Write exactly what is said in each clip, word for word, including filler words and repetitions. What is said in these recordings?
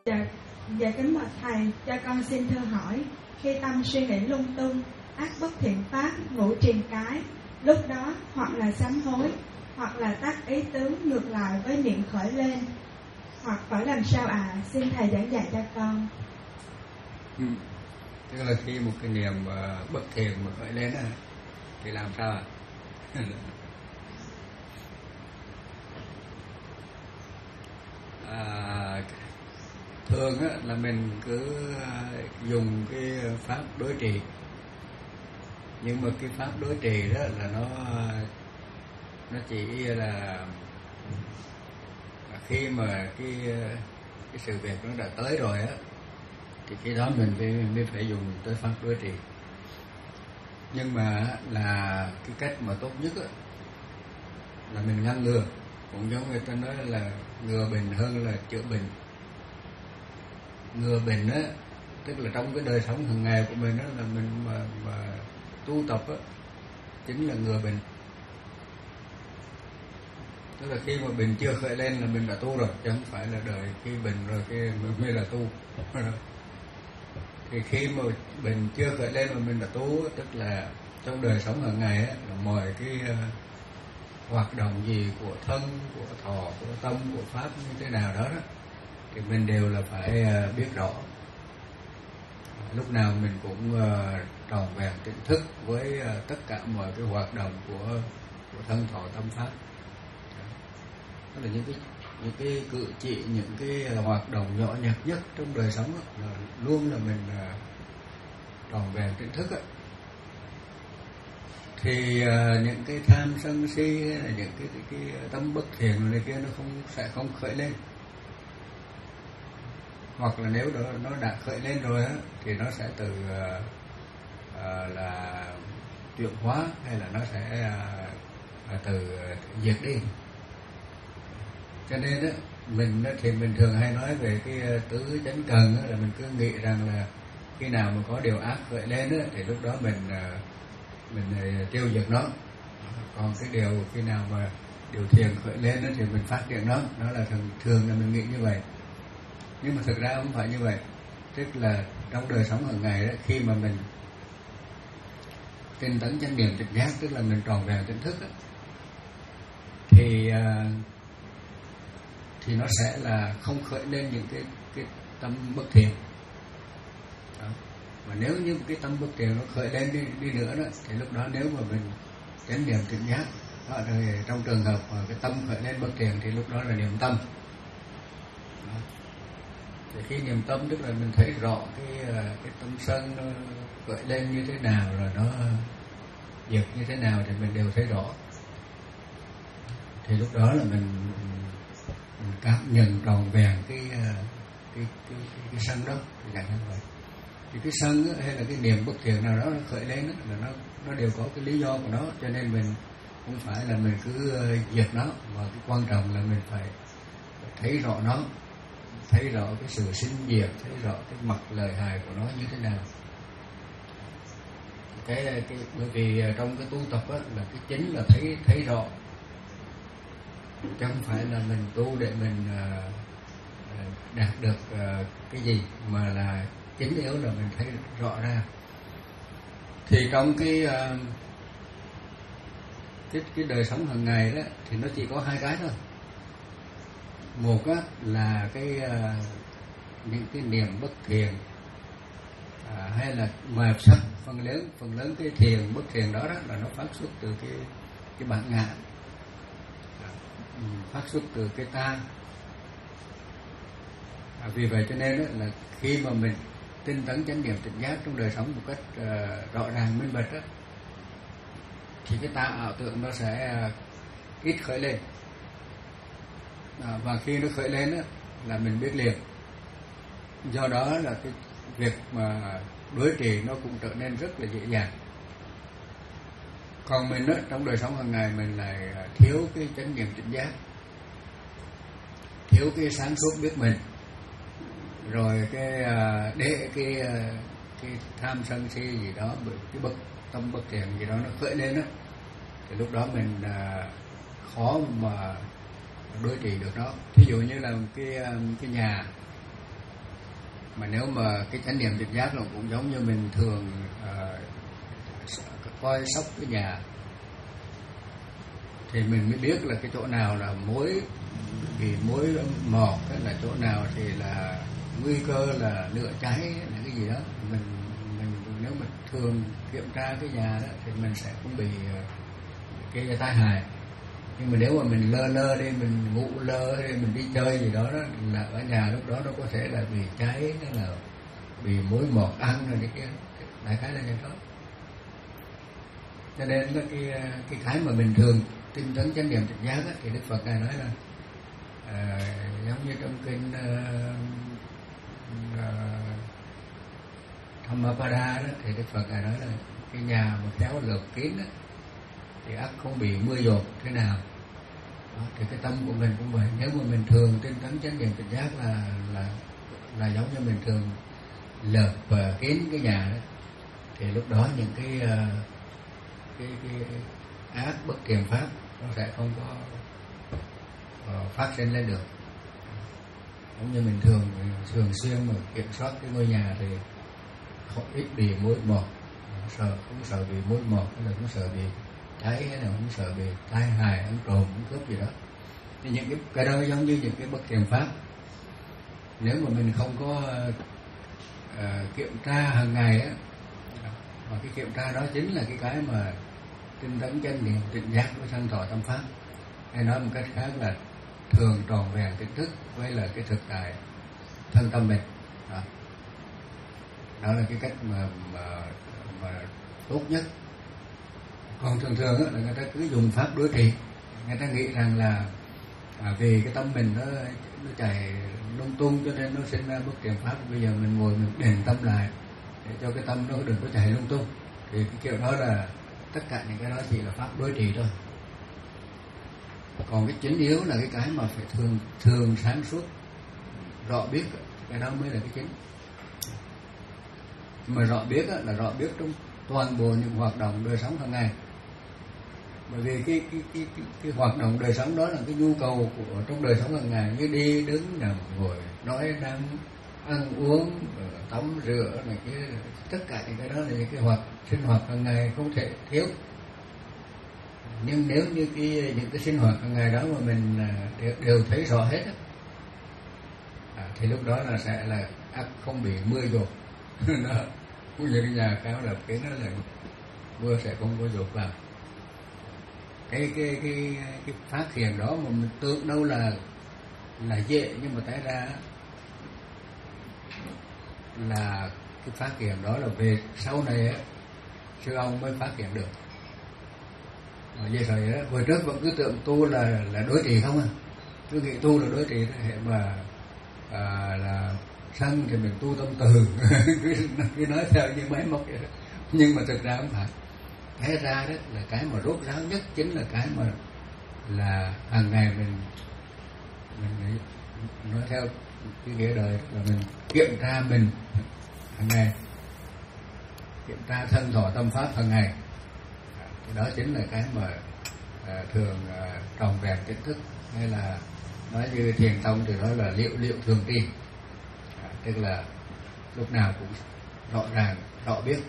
Dạ, dạ kính bạch thầy, cho con xin thưa hỏi, khi tâm suy nghĩ lung tung, ác bất thiện pháp, ngũ triền cái, lúc đó hoặc là sám hối, hoặc là tác ý tướng ngược lại với niệm khởi lên, hoặc phải làm sao ạ? À? Xin thầy giảng dạy cho con. Ừ. Tức là khi một cái niệm uh, bất thiện mà khởi lên á, thì làm sao ạ? À, thường á, là mình cứ dùng cái pháp đối trị, nhưng mà cái pháp đối trị đó là nó nó chỉ là khi mà cái cái sự việc nó đã tới rồi á, thì khi đó mình phải, mới phải dùng tới pháp đối trị. Nhưng mà là cái cách mà tốt nhất á, là mình ngăn ngừa. Cũng giống người ta nói là ngừa bệnh hơn là chữa bệnh. Ngừa bệnh á, tức là trong cái đời sống hàng ngày của mình á, là mình mà, mà tu tập á, chính là ngừa bệnh. Tức là khi mà bệnh chưa khởi lên là mình đã tu rồi, chứ không phải là đợi khi bệnh rồi cái mới là tu. Thì khi mà bệnh chưa khởi lên mà mình đã tu, tức là trong đời sống hàng ngày á, là mọi cái uh, hoạt động gì của thân, của thọ, của tâm, của pháp như thế nào đó, đó thì mình đều là phải uh, biết rõ. Lúc nào mình cũng uh, tròn vẹn tỉnh thức với uh, tất cả mọi cái hoạt động của của thân thọ tâm pháp. Đó là những cái những cái cử chỉ, những cái hoạt động nhỏ nhặt nhất trong đời sống đó, là luôn là mình uh, tròn vẹn tỉnh thức đó. Thì uh, những cái tham sân si hay là những cái, cái, cái tâm bất thiện này kia nó không sẽ không khởi lên. Hoặc là nếu đó nó đã khởi lên rồi á, thì nó sẽ từ uh, uh, là chuyển hóa, hay là nó sẽ uh, từ uh, diệt đi. Cho nên đó, mình đó, thì mình thường hay nói về cái tứ chánh cần đó, là mình cứ nghĩ rằng là khi nào mà có điều ác khởi lên đó, thì lúc đó mình mình tiêu diệt nó. Còn cái điều khi nào mà điều thiện khởi lên đó, thì mình phát triển nó. Đó là thường, thường là mình nghĩ như vậy. Nhưng mà thực ra không phải như vậy. Tức là trong đời sống hàng ngày đó, khi mà mình tinh tấn chánh niệm tỉnh giác, tức là mình tròn vẹn tỉnh thức đó, thì thì nó sẽ là không khởi lên những cái cái tâm bất thiện. Đó. Mà nếu như cái tâm bất thiện nó khởi lên đi, đi nữa đó, thì lúc đó nếu mà mình chánh niệm tỉnh giác, đó, thì trong trường hợp mà cái tâm khởi lên bất thiện thì lúc đó là niệm tâm. Đó. Thì khi niệm tâm tức là mình thấy rõ cái cái tâm sân nó khởi lên như thế nào, rồi nó diệt như thế nào thì mình đều thấy rõ. Thì lúc đó là mình mình cảm nhận tròn vẹn cái cái cái cái, cái sân đó, thì dạng như vậy. Thì cái sân đó, hay là cái niềm bất thiện nào đó nó khởi lên đó, là nó nó đều có cái lý do của nó, cho nên mình không phải là mình cứ diệt nó, mà cái quan trọng là mình phải thấy rõ nó, thấy rõ cái sự sinh diệt, thấy rõ cái mặt lợi hại của nó như thế nào. Cái cái bởi vì trong cái tu tập á, là cái chính là thấy thấy rõ, chứ không phải là mình tu để mình uh, đạt được uh, cái gì, mà là chính yếu là mình thấy rõ ra. Thì trong cái uh, cái, cái đời sống hàng ngày đó thì nó chỉ có hai cái thôi. Một á, là cái uh, những cái niềm bất thiện, uh, hay là mà sắc phần lớn phần lớn cái thiền bất thiện đó, đó là nó phát xuất từ cái cái bản ngã, phát xuất từ cái ta. À, vì vậy cho nên đó, là khi mà mình tinh tấn chánh niệm tỉnh giác trong đời sống một cách uh, rõ ràng minh bạch đó, thì cái ta ảo tưởng nó sẽ uh, ít khởi lên. À, và khi nó khởi lên đó, là mình biết liền. Do đó là cái việc mà đối trị nó cũng trở nên rất là dễ dàng. Còn mình đó, trong đời sống hàng ngày mình lại thiếu cái chánh niệm tỉnh giác, thiếu cái sáng suốt biết mình, rồi cái để cái cái tham sân si gì đó, cái bất tâm bất thiện gì đó nó khởi lên đó, thì lúc đó mình khó mà đối trị được nó. Ví dụ như là cái cái nhà Mà nếu mà cái chánh niệm tỉnh giác là cũng giống như mình thường uh, coi sóc cái nhà, thì mình mới biết là cái chỗ nào là mối bị mối mọt, là chỗ nào thì là nguy cơ là lửa cháy là cái gì đó. Mình mình nếu mà thường kiểm tra cái nhà đó thì mình sẽ không bị cái tai hại. Nhưng mà nếu mà mình lơ lơ đi, mình ngủ lơ đi, mình đi chơi gì đó, đó là ở nhà lúc đó nó có thể là bị cháy, hay là bị mối mọt ăn rồi cái kia, đại khái là như đó. Cho nên là cái cái cái mà mình thường tinh tấn chánh niệm tỉnh giác á, thì Đức Phật ngài nói là à, giống như trong kinh uh, uh, Dhammapada đó, thì Đức Phật ngài nói là cái nhà mà khéo lợp kín đó, thì ắt không bị mưa dột thế nào. Đó, thì cái tâm của mình cũng vậy. Nếu mà mình thường tinh tấn chánh niệm tỉnh giác là là là giống như mình thường lợp và kín cái nhà đó, thì lúc đó những cái uh, cái cái ác bất thiện pháp nó sẽ không có uh, phát sinh lên được. Giống như mình thường thường xuyên mà kiểm soát cái ngôi nhà thì không ít bị mối mọt, sợ không sợ bị mối mọt, hay là không sợ bị cháy, hay là không sợ bị tai hại, ăn trộm, ăn cướp gì đó. Thì những cái cái đó giống như những cái bất thiện pháp. Nếu mà mình không có uh, kiểm tra hàng ngày á, mà cái kiểm tra đó chính là cái cái mà tinh tấn chánh niệm tỉnh giác với thân thọ tâm pháp, hay nói một cách khác là thường tròn vẹn tỉnh thức với là cái thực tại thân tâm mình. Đó, đó là cái cách mà mà, mà tốt nhất. Còn thường thường á, là người ta cứ dùng pháp đối trị, người ta nghĩ rằng là à, vì cái tâm mình nó nó chạy lung tung cho nên nó sinh ra bất thiện pháp. Bây giờ mình ngồi mình định tâm lại để cho cái tâm nó đừng có chạy lung tung, thì cái kiểu đó là tất cả những cái đó chỉ là pháp đối trị thôi. Còn cái chính yếu là cái cái mà phải thường thường sáng suốt rõ biết, cái đó mới là cái chính. Mà rõ biết là rõ biết trong toàn bộ những hoạt động đời sống hàng ngày. Bởi vì cái cái cái cái, cái hoạt động đời sống đó là cái nhu cầu của trong đời sống hàng ngày, như đi đứng nằm ngồi nói năng ăn uống tắm rửa này kia, tất cả những cái đó là những cái hoạt sinh hoạt hàng ngày không thể thiếu. Nhưng nếu như cái những cái sinh hoạt hàng ngày đó mà mình đều, đều thấy rõ hết á, à, thì lúc đó là sẽ là không bị mưa dột. Nó cũng như cái nhà cao lập cái nó là mưa sẽ không có dột vào. Cái cái cái cái phát hiện đó mà mình tưởng đâu là là dễ, nhưng mà té ra là cái phát hiện đó là về sau này á, sư ông mới phát hiện được. Mà vậy rồi á, hồi trước vẫn cứ tưởng tu là là đối trị không à, cứ nghĩ tu là đối trị, hệ mà à, là sân thì mình tu tâm từ cứ, cứ nói theo như máy móc vậy đó. Nhưng mà thực ra không phải. Thế ra đó là cái mà rốt ráo nhất chính là cái mà là hàng ngày mình mình nói theo cái nghĩa đời là mình kiểm tra mình hàng ngày, kiểm tra thân thọ tâm pháp hàng ngày. Thì đó chính là cái mà à, thường à, tròn vẹn tỉnh thức, hay là nói như thiền tông thì nói là liệu liệu thường tri, à, tức là lúc nào cũng rõ ràng rõ biết.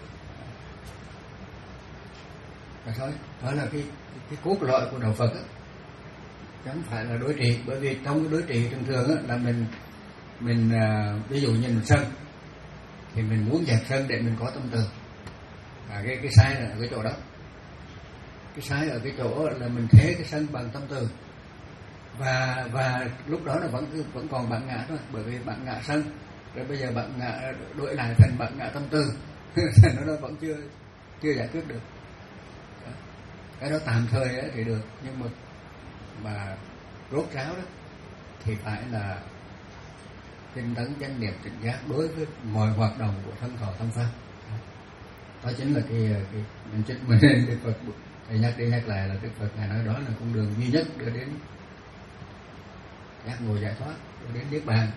Và thôi, đó là cái, cái, cái cốt lõi của đạo Phật á, chẳng phải là đối trị. Bởi vì trong cái đối trị thường thường á, là mình mình à, ví dụ như mình sân thì mình muốn dẹp sân để mình có tâm từ, à, cái cái sai là ở cái chỗ đó. Cái sai ở cái chỗ là mình thế cái sân bằng tâm từ, và và lúc đó là vẫn vẫn còn bản ngã thôi. Bởi vì bản ngã sân rồi bây giờ bản ngã đổi lại thành bản ngã tâm từ nó nó vẫn chưa chưa giải quyết được. Cái đó tạm thời ấy thì được, nhưng mà mà rốt ráo đó thì phải là tinh tấn chánh niệm tỉnh giác đối với mọi hoạt động của thân thọ tâm pháp. Đó chính là cái, cái mình chính mình nên Đức Phật thầy nhắc đi nhắc lại là Đức Phật ngài nói đó là con đường duy nhất đưa đến giác ngộ giải thoát, đưa đến niết bàn.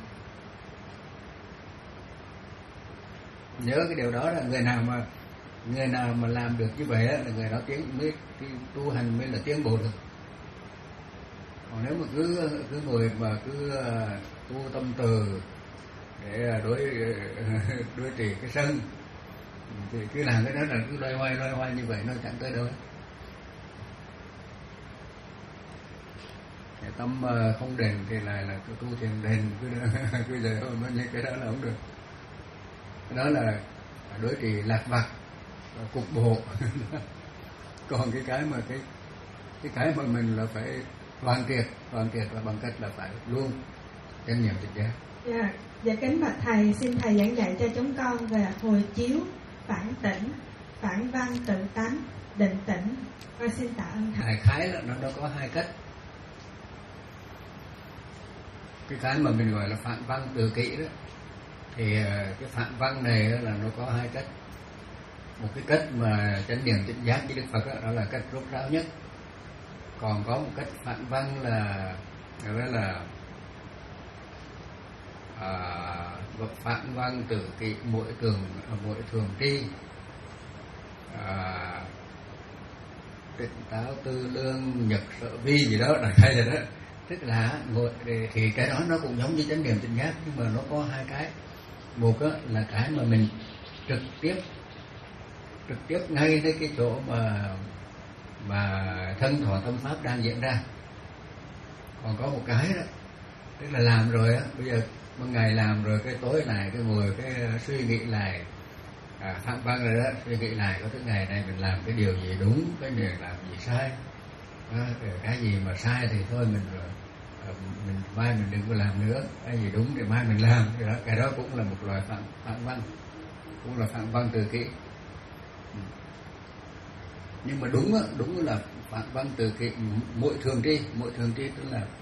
Nhớ cái điều đó là người nào mà người nào mà làm được như vậy là người đó tiến mới tu hành mới là tiến bộ được. Còn nếu mà cứ cứ ngồi mà cứ tu tâm từ để đối đối trị cái sân, thì cứ làm cái đó là cứ loay hoay loay hoay như vậy nó chẳng tới đâu. Cái tâm không đền thì lại là cứ tu thiền đền, cứ cứ giờ thôi, những cái đó là không được. Cái đó là đối trị lạc vặt, cục bộ. Còn cái cái mà cái cái cái mà mình là phải hoàn triệt, hoàn triệt là bằng cách là phải luôn chánh niệm tỉnh giác. Dạ, dạ kính bạch thầy, xin thầy giảng dạy cho chúng con về hồi chiếu, phản tỉnh, phản văn tự tánh, định tĩnh. Con xin tạ ơn thầy. Đại khái là nó nó có hai cách. Cái cái mà mình gọi là phản văn tự kỷ đó, thì cái phản văn này là nó có hai cách. Một cái cách mà chánh niệm tỉnh giác với Đức Phật đó, đó là cách rốt ráo nhất. Còn có một cách phản văn là gọi là à, phản văn tự kỷ mỗi thường mỗi thường tri, à, tỉnh táo tư lương nhật sợ vi gì đó là hay rồi đó. Tức là ngồi thì cái đó nó cũng giống như chánh niệm tỉnh giác, nhưng mà nó có hai cái. Một là cái mà mình trực tiếp trực tiếp ngay tới cái chỗ mà mà thân thọ tâm pháp đang diễn ra. Còn có một cái đó, tức là làm rồi á, bây giờ ban ngày làm rồi, cái tối này cái ngồi cái suy nghĩ lại, à, phạm văn rồi đó, suy nghĩ lại có cái ngày này mình làm cái điều gì đúng, cái điều làm gì sai, à, cái gì mà sai thì thôi mình mình mai mình đừng có làm nữa, cái gì đúng thì mai mình làm. Cái đó, cái đó cũng là một loại phạm phạm văn, cũng là phạm văn từ kỷ. Nhưng mà đúng á, đúng là phạm văn từ kỷ mỗi thường tri, mỗi thường tri tức là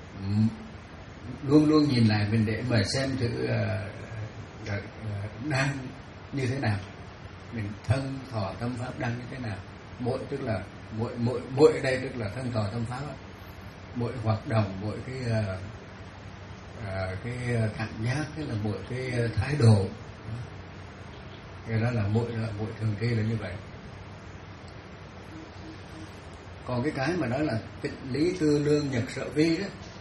luôn luôn nhìn lại mình để mà xem thử uh, uh, đang như thế nào, mình thân thọ tâm pháp đang như thế nào. Mỗi tức là mỗi mỗi mỗi ở đây tức là thân thọ tâm pháp đó. Mỗi hoạt động, mỗi cái uh, uh, cái cảm giác, tức là mỗi cái thái độ, cái đó là mỗi là mỗi thường tri là như vậy. Còn cái cái mà đó là tịnh lý tư lương nhật sợ vi đó,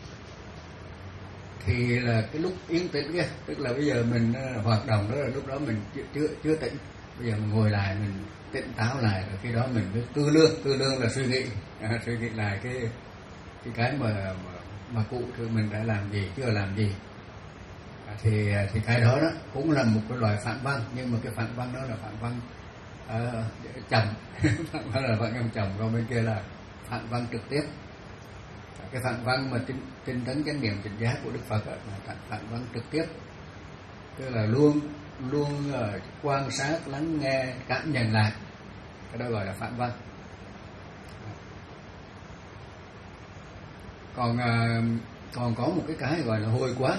thì là cái lúc yên tĩnh kia, tức là bây giờ mình uh, hoạt động đó là lúc đó mình chưa chưa, chưa tỉnh. Bây giờ mình ngồi lại, mình tỉnh táo lại, rồi khi đó mình mới tư lương, tư lương là suy nghĩ, à, suy nghĩ lại cái cái cái mà mà, mà cụ thì mình đã làm gì, chưa làm gì, à, thì thì cái đó đó cũng là một cái loại phản văn, nhưng mà cái phản văn đó là phản văn uh, chậm, phản văn là phản văn chậm, còn bên kia là phản văn trực tiếp. Cái phản văn mà tinh, tinh tấn chánh niệm tỉnh giác của Đức Phật đó, là phản văn trực tiếp, tức là luôn luôn uh, quan sát, lắng nghe, cảm nhận lại, cái đó gọi là phản văn. Còn uh, còn có một cái cái gọi là hồi quán.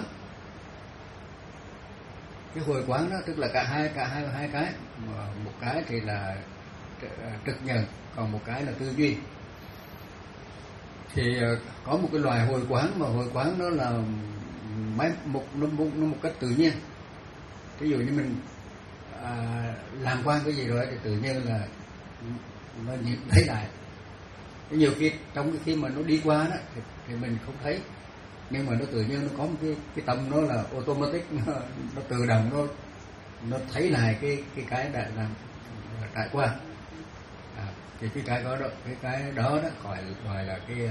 Cái hồi quán đó tức là cả hai cả hai hai cái, một cái thì là trực nhận, còn một cái là tư duy. Thì có một cái loài hồi quán, mà hồi quán đó là mấy một nó một, nó một cách tự nhiên. Ví dụ như mình à, làm qua cái gì rồi thì tự nhiên là nó nhìn thấy lại. Nhiều khi trong cái khi mà nó đi qua đó thì, thì mình không thấy, nhưng mà nó tự nhiên nó có một cái cái tâm nó là automatic, nó, nó tự động nó nó thấy lại cái cái cái đã làm trải qua. À, thì cái cái đó, cái cái đó đó gọi gọi là cái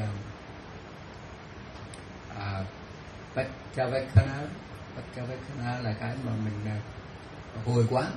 à, Pachavekkhana. Pachavekkhana là cái mà mình hồi quán.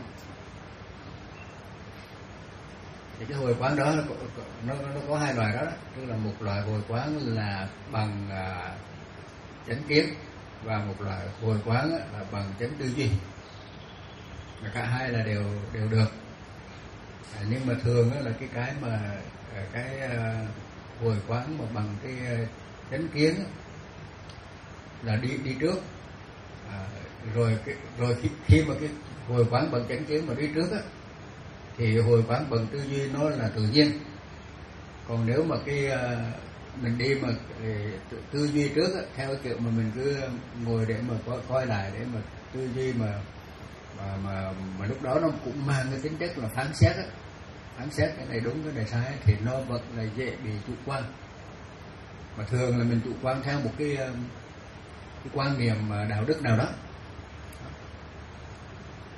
Thì cái hồi quán đó nó, nó, nó có hai loại đó, đó, tức là một loại hồi quán là bằng à, chánh kiến, và một loại hồi quán là bằng chánh tư duy. Và cả hai là đều đều được. À, nhưng mà thường là cái cái mà cái uh, hồi quán mà bằng cái uh, chánh kiến là đi đi trước, à, rồi cái, rồi khi, khi mà cái hồi quán bằng chánh kiến mà đi trước á, thì hồi quán bằng tư duy nó là tự nhiên. Còn nếu mà cái uh, mình đi mà tư duy trước á, theo cái kiểu mà mình cứ ngồi để mà coi, coi lại để mà tư duy mà mà mà mà lúc đó nó cũng mang cái tính chất là phán xét á, phán xét cái này đúng cái này sai, thì nó vẫn là dễ bị chủ quan. Mà thường là mình chủ quan theo một cái cái quan niệm đạo đức nào đó,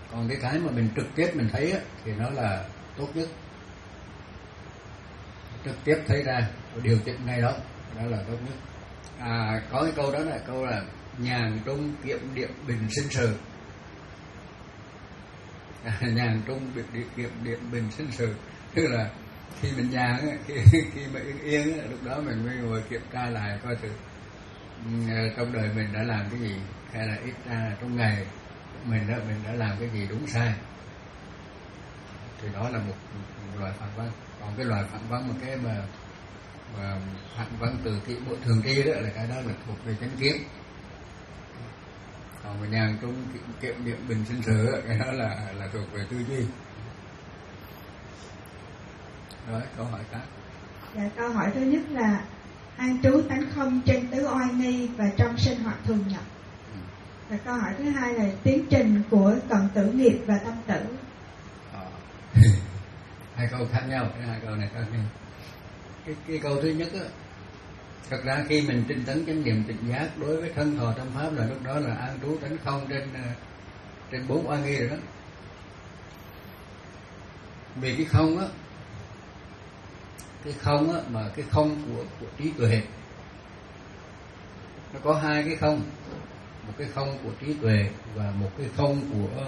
Còn cái cái mà mình trực tiếp mình thấy á, thì nó là tốt nhất. Trực tiếp thấy ra điều chỉnh ngay đó, đó là tốt nhất. À, có cái câu đó là câu là nhàn trung kiệm điện bình sinh sự. À, nhàn trung kiệm điện bình sinh sự, tức là khi mình nhàn ấy, khi, khi mà yên yên ấy, lúc đó mình mới ngồi kiểm tra lại coi thử trong đời mình đã làm cái gì, hay là ít ra trong ngày mình đã mình đã làm cái gì đúng sai. Thì đó là một, một loại phản văn. Còn cái loại phản văn một cái mà, mà phản văn từ thị bộ thường tri đó là cái đó là thuộc về chánh kiến. Còn mà nhàn trung kiệm điện bình sinh sự, cái đó là là thuộc về tư duy. Rồi, câu hỏi khác. Dạ, câu hỏi thứ nhất là an trú tánh không trên tứ oai nghi và trong sinh hoạt thường nhật. Ừ. Và câu hỏi thứ hai là tiến trình của cận tử nghiệp và tâm tử. À. Hai câu khác nhau, cái hai câu này khác nhau. Cái, cái câu thứ nhất á, thật ra khi mình tinh tấn chánh niệm tỉnh giác đối với thân thọ tâm pháp là lúc đó là an trú tánh không trên trên bốn oai nghi rồi đó. Vì cái không á, cái không á, mà cái không của của trí tuệ, nó có hai cái không, một cái không của trí tuệ và một cái không của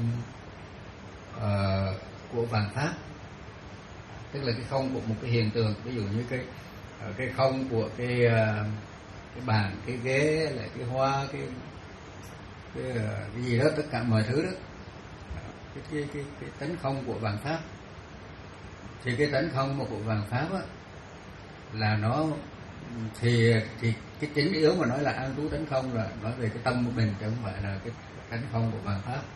uh, của vạn pháp, tức là cái không của một cái hiện tượng. Ví dụ như cái cái không của cái cái bàn, cái ghế, lại cái hoa, cái cái, cái gì đó, tất cả mọi thứ đó, cái cái cái, cái tánh không của vạn pháp. Thì cái tánh không mà của vạn pháp á, là nó thì thì cái chính yếu mà nói là an trú tánh không là nói về cái tâm của mình, chứ không phải là cái tánh không của vạn pháp.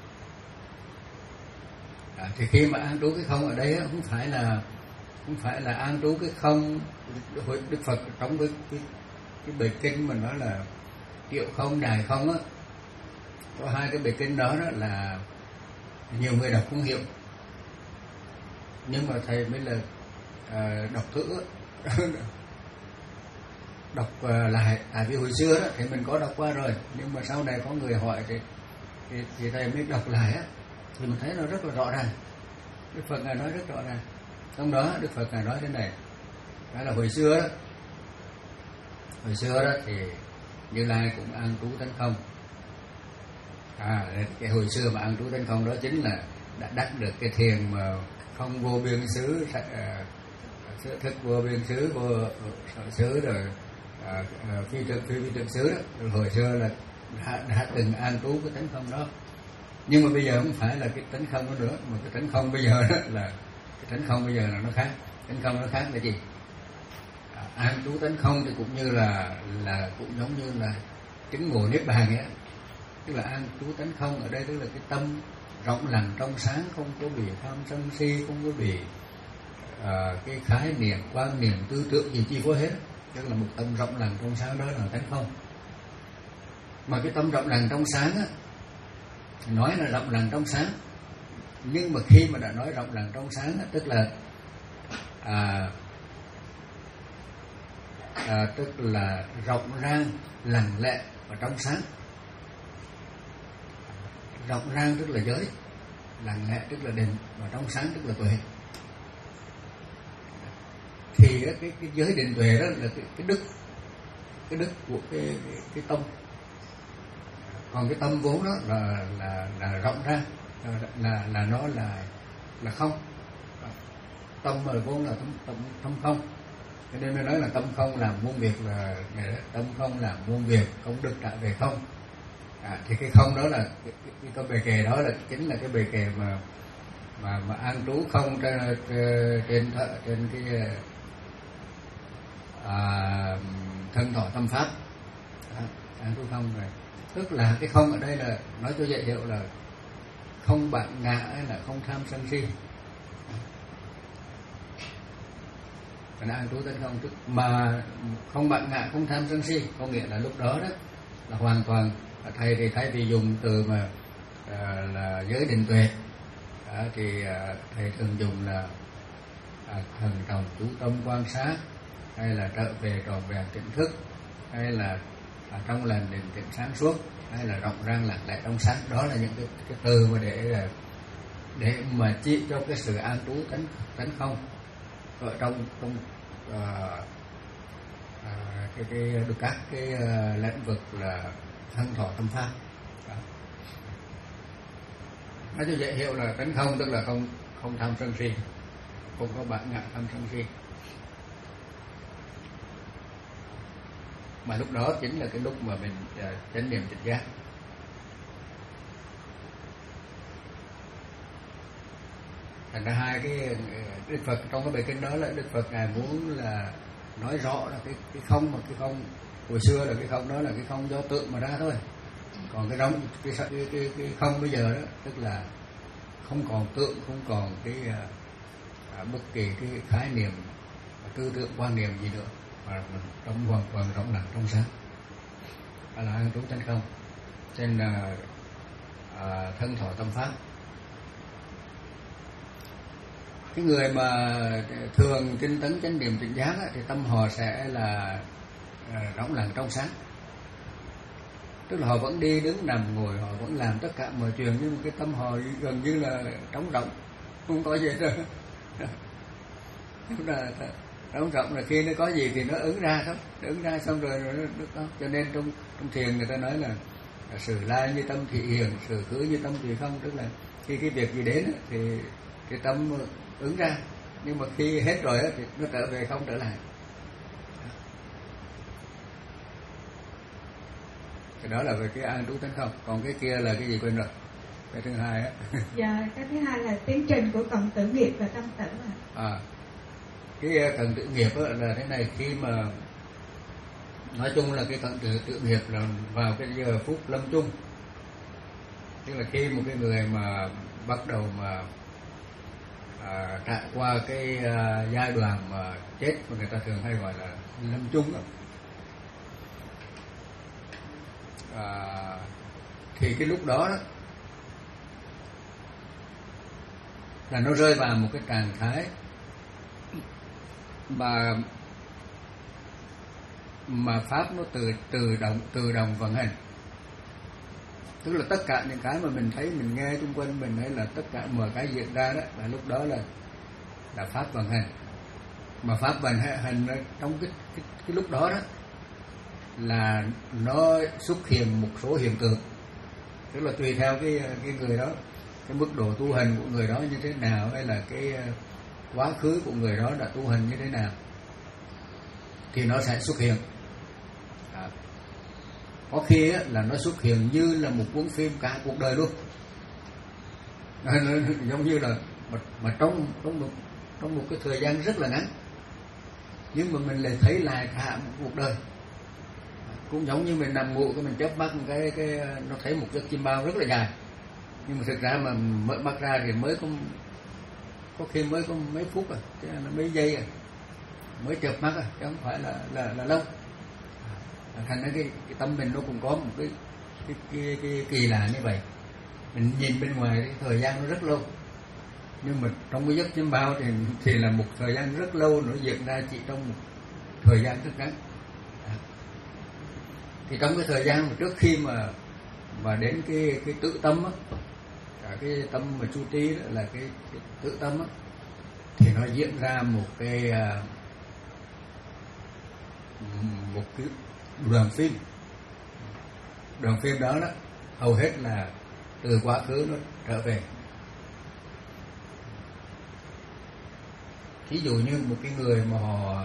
À, thì khi mà an trú cái không ở đây á, không phải là không phải là an trú cái không. Đức Phật trong cái cái, cái bài kinh mình nói là triệu không đài không á, có hai cái bài kinh đó, đó là nhiều người đọc không hiểu, nhưng mà thầy mới là uh, đọc thử đọc uh, lại. Tại vì hồi xưa đó thì mình có đọc qua rồi, nhưng mà sau này có người hỏi thì thì, thì thầy mới đọc lại á, thì mình thấy nó rất là rõ ràng. Đức Phật ngài nói rất rõ ràng. Trong đó Đức Phật ngài nói thế này, đó là hồi xưa đó, hồi xưa đó thì Như Lai cũng an trú tánh không. À, cái hồi xưa mà an trú tánh không đó chính là đã đắc được cái thiền mà không vô biên xứ, thức vô biên xứ, vô xứ rồi à, phi trực phi phi trực xứ đó. Rồi hồi xưa là đã, đã từng an trú cái tánh không đó. Nhưng mà bây giờ không phải là cái tánh không đó nữa, mà cái tánh không bây giờ đó là cái tánh không bây giờ là nó khác. Tánh không nó khác là gì? À, an trú tánh không thì cũng như là là cũng giống như là chứng ngộ niết bàn ấy. Tức là an trú tánh không ở đây tức là cái tâm rộng lặng trong sáng, không có bị tham sân si, không có bị uh, cái khái niệm, quan niệm, tư tưởng gì chi phối hết. Tức là một tâm rộng lặng trong sáng, đó là tánh không. Mà cái tâm rộng lặng trong sáng á, nói là rộng lặng trong sáng, nhưng mà khi mà đã nói rộng lặng trong sáng á, tức là à, à, tức là rộng rang, lặng lẽ và trong sáng. Rộng rang tức là giới, lặng lẽ tức là định, và trong sáng tức là tuệ. Thì cái, cái giới định tuệ đó là cái, cái đức, cái đức của cái, cái, cái tâm. Còn cái tâm vốn đó là là là rộng ra, là là, là nó là là không. Tâm mà vốn là tâm tâm, tâm không. Cho nên mới nói là tâm không làm muôn việc, là tâm không làm muôn việc, công đức trả về không. À, thì cái không đó là cái, cái, cái bề kề đó là chính là cái bề kề mà mà mà an trú không trên trên trên cái à, thân thọ tâm pháp. À, an trú không này, tức là cái không ở đây là nói cho dễ hiểu là không bạn ngã hay là không tham sân si. Còn an trú tánh không tức mà không bạn ngã, không tham sân si, có nghĩa là lúc đó đó là hoàn toàn. Thầy thì thầy thì dùng từ mà à, là giới định tuệ, à, thì à, thầy thường dùng là à, thần trọng chú tâm quan sát, hay là trở về tròn vẹn tỉnh thức, hay là à, trong lành định tĩnh sáng suốt. hay là rộng rang lạc lẽ trong sáng. Đó là những cái, cái từ mà để để mà chỉ cho cái sự an trú tánh tánh không ở trong trong uh, uh, cái cái được các cái uh, lĩnh vực là thân thọ tâm pháp. Nói cho dễ hiểu là tánh không tức là không không tham sân si, không có bản ngã tham sân si. Mà lúc đó chính là cái lúc mà mình uh, chánh niệm tỉnh giác. Thành ra hai cái Đức Phật trong cái bài kinh đó là Đức Phật ngài muốn là nói rõ là cái cái không, mà cái không hồi xưa là cái không đó là cái không do tượng mà ra thôi. Còn cái giống cái cái cái, cái không bây giờ đó tức là không còn tượng, không còn cái à, bất kỳ cái khái niệm, tư tưởng, quan niệm gì nữa, mà mình trong hoàn toàn rộng lặng trong sáng, đó là an trú tánh không. Trên à, à, thân thọ tâm pháp. Cái người mà thường tinh tấn chánh niệm tỉnh giác thì tâm họ sẽ là à, rộng lặng trong sáng. Tức là họ vẫn đi đứng nằm ngồi, họ vẫn làm tất cả mọi chuyện, nhưng mà cái tâm họ gần như là trống rỗng, không có gì nữa. Tức là trống rỗng là khi nó có gì thì nó ứng ra thôi, nó ứng ra xong rồi nó có. Cho nên trong trong thiền người ta nói là, là sự lai như tâm thị hiền, sự khứ như tâm thị không. Tức là khi cái việc gì đến thì cái tâm ứng ra, nhưng mà khi hết rồi thì nó trở về không trở lại. Cái đó là về cái an trú tánh không. Còn cái kia là cái gì quên rồi? Cái thứ hai á. Dạ, cái thứ hai là tiến trình của cận tử nghiệp và tâm tử à. À, cái cận tử nghiệp á là thế này, khi mà nói chung là cái cận tử, tử nghiệp là vào cái giờ phút lâm chung, tức là khi một cái người mà bắt đầu mà à, trải qua cái à, giai đoạn mà chết mà người ta thường hay gọi là lâm chung đó. À, thì cái lúc đó, đó là nó rơi vào một cái trạng thái mà mà pháp nó từ từ động từ động vận hành. Tức là tất cả những cái mà mình thấy, mình nghe xung quanh mình, hay là tất cả mọi cái diễn ra đó là lúc đó là là pháp vận hành. Mà pháp vận hành trong cái cái, cái lúc đó đó là nó xuất hiện một số hiện tượng. Tức là tùy theo cái cái người đó, cái mức độ tu hành của người đó như thế nào, hay là cái quá khứ của người đó đã tu hành như thế nào, thì nó sẽ xuất hiện. À, có khi á, là nó xuất hiện như là một cuốn phim cả cuộc đời luôn. Nó, nó, giống như là mà, mà trong trong một trong một cái thời gian rất là ngắn, nhưng mà mình lại thấy lại cả một cuộc đời. Cũng giống như mình nằm ngủ cái mình chớp mắt cái cái nó thấy một giấc chim bao rất là dài, nhưng mà thực ra mà mở mắt ra thì mới có có khi mới có mấy phút à, chứ nó mấy giây à, mới chợp mắt à, chứ không phải là là là lâu. Thành ra cái, cái tâm mình nó cũng có một cái cái, cái, cái kỳ lạ như vậy. Mình nhìn bên ngoài cái thời gian nó rất lâu, nhưng mà trong cái giấc chim bao thì thì là một thời gian rất lâu, nó diễn ra chỉ trong một thời gian rất ngắn. Thì trong cái thời gian mà trước khi mà mà đến cái cái tự tâm á, cả cái tâm mà chu tri đó là cái, cái tự tâm á, thì nó diễn ra một cái một cái đoàn phim. Đoàn phim đó đó hầu hết là từ quá khứ nó trở về. Ví dụ như một cái người mà họ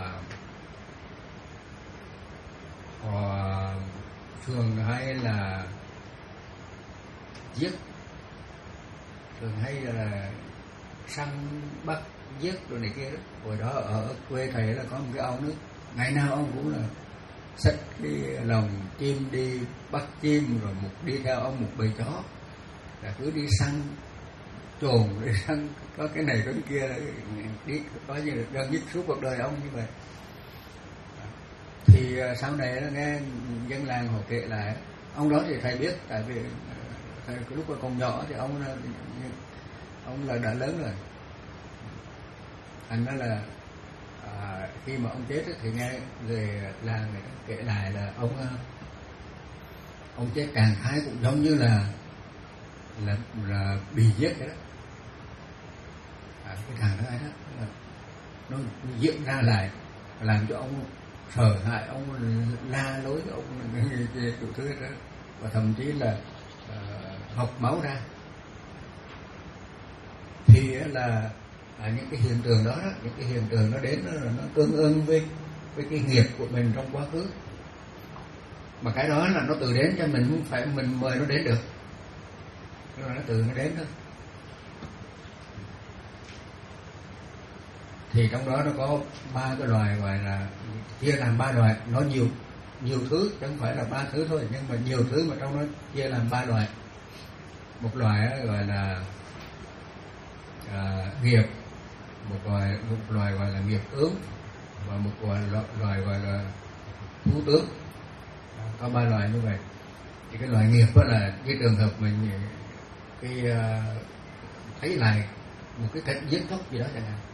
họ thường hay là giết, thường hay là săn bắt giết rồi này kia đó. Hồi đó ở quê thầy là có một cái ông nữa, ngày nào ông cũng là xách cái lồng chim đi bắt chim, rồi một đi theo ông một bầy chó, là cứ đi săn trồn, đi săn có cái này có cái kia, đi có như là gần như suốt cuộc đời ông như vậy. Thì sau này nó nghe dân làng họ kể lại, ông đó thì thầy biết, tại vì thầy lúc còn nhỏ thì ông là ông là đã lớn rồi. Thành ra là à, khi mà ông chết thì nghe người làng này kể lại là ông ông chết trạng thái cũng giống như là là là bị giết cái đó. À, cái trạng thái đó là nó diễn ra lại làm cho ông sợ hãi, ông la lối, ông đủ thứ đó, và thậm chí là uh, học máu ra. Thì là à, những cái hiện tượng đó, đó những cái hiện tượng nó đến nó, nó tương ứng với với cái nghiệp của mình trong quá khứ, mà cái đó là nó tự đến cho mình, không phải mình mời nó đến được, nó nó tự nó đến thôi. Thì trong đó nó có ba cái loài gọi là chia làm ba loài, nó nhiều nhiều thứ chứ không phải là ba thứ thôi, nhưng mà nhiều thứ mà trong đó chia làm ba loài. Một loài gọi là à, nghiệp, một loài một loài gọi là nghiệp tướng, và một loài loài gọi là thú tướng. Có ba loài như vậy. Thì cái loài nghiệp đó là cái trường hợp mình cái uh, thấy lại một cái cảnh giết chóc gì đó chẳng hạn,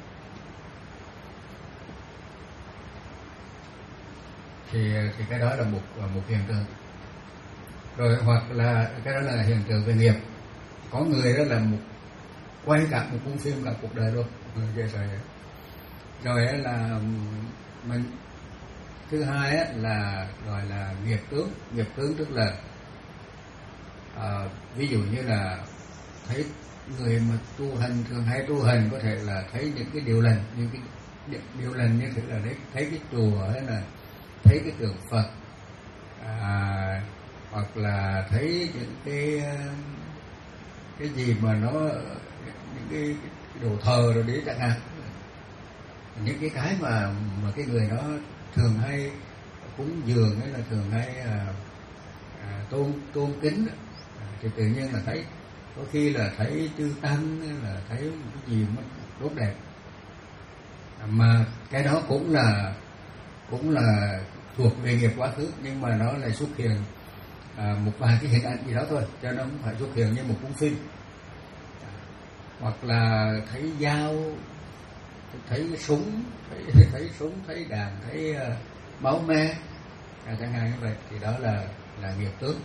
thì thì cái đó là một một hiện tượng. Rồi hoặc là cái đó là hiện tượng về nghiệp. Có người đó là một quay cả một cuốn phim cả cuộc đời luôn, ghê sợ vậy. Rồi là mình thứ hai là gọi là nghiệp tướng. Nghiệp tướng tức là à, ví dụ như là thấy người mà tu hành thường hay tu hành có thể là thấy những cái điều lành, những cái điều lành như thế là đấy, thấy cái chùa hay là thấy cái tượng Phật, à, hoặc là thấy những cái cái gì mà nó những cái đồ thờ rồi đấy chẳng hạn, những cái cái mà mà cái người đó thường hay cúng dường hay là thường hay à, à, tôn tôn kính, à, thì tự nhiên là thấy, có khi là thấy chư tăng, là thấy cái gì mà tốt đẹp, à, mà cái đó cũng là cũng là thuộc về nghiệp quá khứ, nhưng mà nó lại xuất hiện à, một vài cái hình ảnh gì đó thôi, cho nó không phải xuất hiện như một cuốn phim. À, hoặc là thấy dao, thấy súng, thấy, thấy súng, thấy đàn, thấy uh, máu me, à, chẳng hạn như vậy, thì đó là là nghiệp tướng.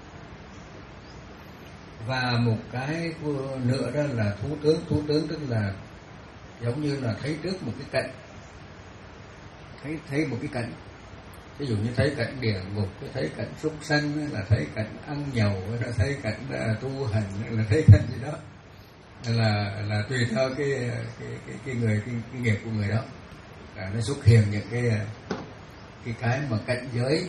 Và một cái nữa đó là thú tướng. Thú tướng tức là giống như là thấy trước một cái cảnh, thấy thấy một cái cảnh, ví dụ như thấy cảnh địa ngục, thấy cảnh súc sanh, là thấy cảnh ăn nhầu, là thấy cảnh uh, tu hành, là thấy cảnh gì đó, là là tùy theo cái cái cái, cái người cái, cái nghiệp của người đó, à, nó xuất hiện những cái cái cái mà cảnh giới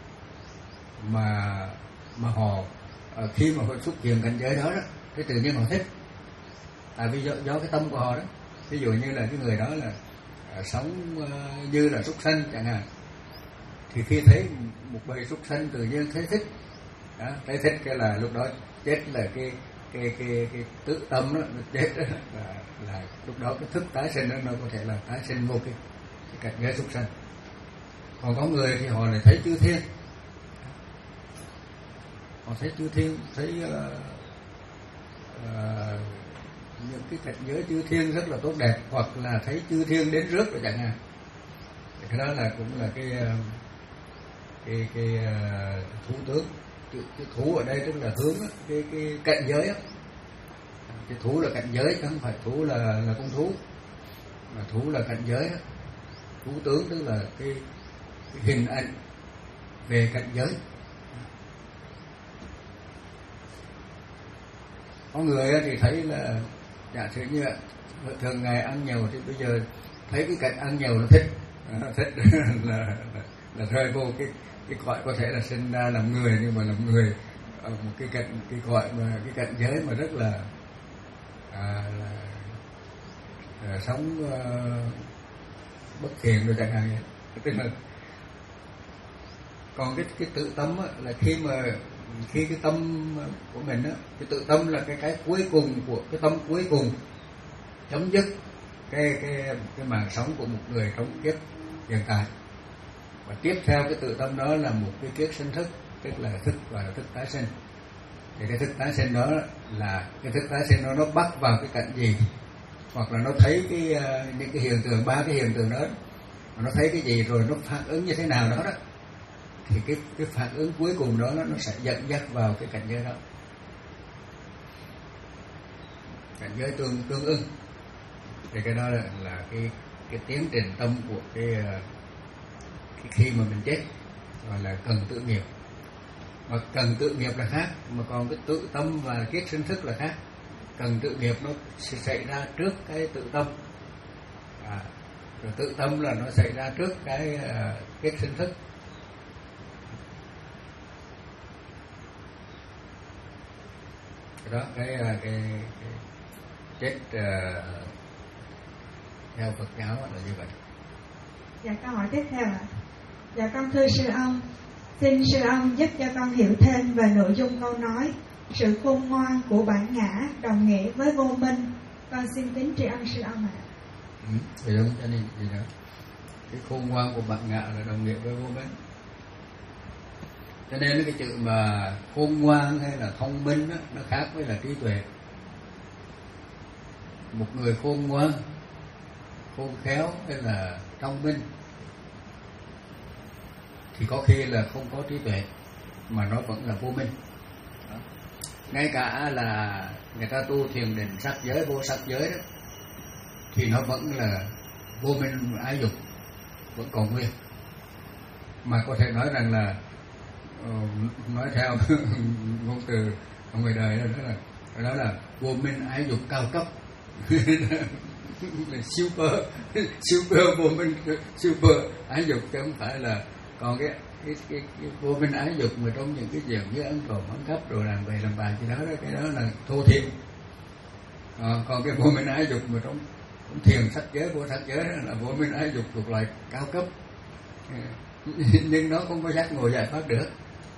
mà mà họ khi mà họ xuất hiện cảnh giới đó đó, cái tự nhiên họ thích, tại vì do, do cái tâm của họ đó. Ví dụ như là cái người đó là à, sống uh, như là súc sanh chẳng hạn, thì khi thấy một bầy súc sanh tự nhiên thấy thích, đó, thấy thích cái là lúc đó chết là cái cái cái cái tự tâm đó, nó chết đó, là, là lúc đó cái thức tái sinh đó nó có thể là tái sinh vô cái, cái cảnh giới súc sanh. Còn có người thì họ lại thấy chư thiên, họ thấy chư thiên, thấy uh, uh, những cái cảnh giới chư thiên rất là tốt đẹp, hoặc là thấy chư thiên đến rước rồi chẳng hạn. Cái đó là cũng là cái uh, cái cái uh, thú tướng. Cái, cái thú ở đây tức là hướng cái cái cảnh giới á. Cái thú là cảnh giới chứ không phải thú là là con thú, mà thú là cảnh giới á. Thú tướng tức là cái, cái hình ảnh về cảnh giới. Có người thì thấy là giả sử như thường ngày ăn nhậu thì bây giờ thấy cái cảnh ăn nhậu nó thích, nó thích là, là là rơi vô cái cái cõi có thể là sinh ra làm người, nhưng mà làm người ở một cái cảnh cái cõi mà cái cảnh giới mà rất là à, là, là sống uh, bất thiện rồi chẳng hạn. Tức là còn cái cái tự tâm á, là khi mà khi cái tâm của mình á, cái tự tâm là cái cái cuối cùng của cái tâm cuối cùng chấm dứt cái cái cái màn sống của một người trong kiếp hiện tại, và tiếp theo cái tự tâm đó là một cái kiếp sinh thức, tức là thức và là thức tái sinh. Thì cái thức tái sinh đó là cái thức tái sinh đó nó bắt vào cái cảnh gì, hoặc là nó thấy cái những cái hiện tượng, ba cái hiện tượng đó, mà nó thấy cái gì rồi nó phản ứng như thế nào đó đó, thì cái cái phản ứng cuối cùng đó nó, nó sẽ dẫn dắt vào cái cảnh giới đó, cảnh giới tương tương ưng. Thì cái đó là, là cái cái tiến trình tâm của cái, cái khi mà mình chết, gọi là cần tự nghiệp. Mà cần tự nghiệp là khác, mà còn cái tự tâm và kiết sinh thức là khác. Cần tự nghiệp nó xảy ra trước cái tự tâm, à, rồi tự tâm là nó xảy ra trước cái uh, kiết sinh thức. Cái đó cái cái, cái chết uh, theo Phật giáo là như vậy. Dạ, câu hỏi tiếp theo ạ. Dạ, con thưa sư ông, xin sư ông giúp cho con hiểu thêm về nội dung câu nói sự khôn ngoan của bản ngã đồng nghĩa với vô minh. Con xin kính tri ân sư ông ạ. Ừ, thì đúng, cho nên gì đó, cái khôn ngoan của bản ngã là đồng nghĩa với vô minh. Cho nên cái chữ mà khôn ngoan hay là thông minh đó, nó khác với là trí tuệ. Một người khôn ngoan, khôn khéo hay là thông minh thì có khi là không có trí tuệ mà nó vẫn là vô minh. Đó. Ngay cả là người ta tu thiền định sắc giới, vô sắc giới đó, thì nó vẫn là vô minh ái dục, vẫn còn nguyên. Mà có thể nói rằng là uh, nói theo ngôn từ của người đời đó là đó là vô minh ái dục cao cấp. super super vô minh, super ái dục, chứ không phải là còn cái cái, cái, cái vô minh ái dục mà trong những cái diện như ấn trộm ấn cắp rồi làm bậy làm bạ gì đó, đó cái đó là thô thiền. À, còn cái vô minh ái dục mà trong, trong thiền sắc giới, vô sắc giới đó là vô minh ái dục thuộc loại cao cấp, nhưng nó không có giác ngộ giải thoát được.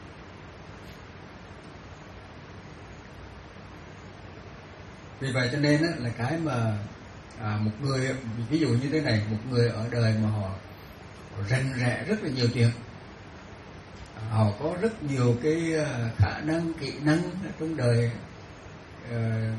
Vì vậy cho nên là cái mà à, một người, ví dụ như thế này, một người ở đời mà họ rành rẽ rất là nhiều chuyện, họ có rất nhiều cái khả năng, kỹ năng trong đời, uh,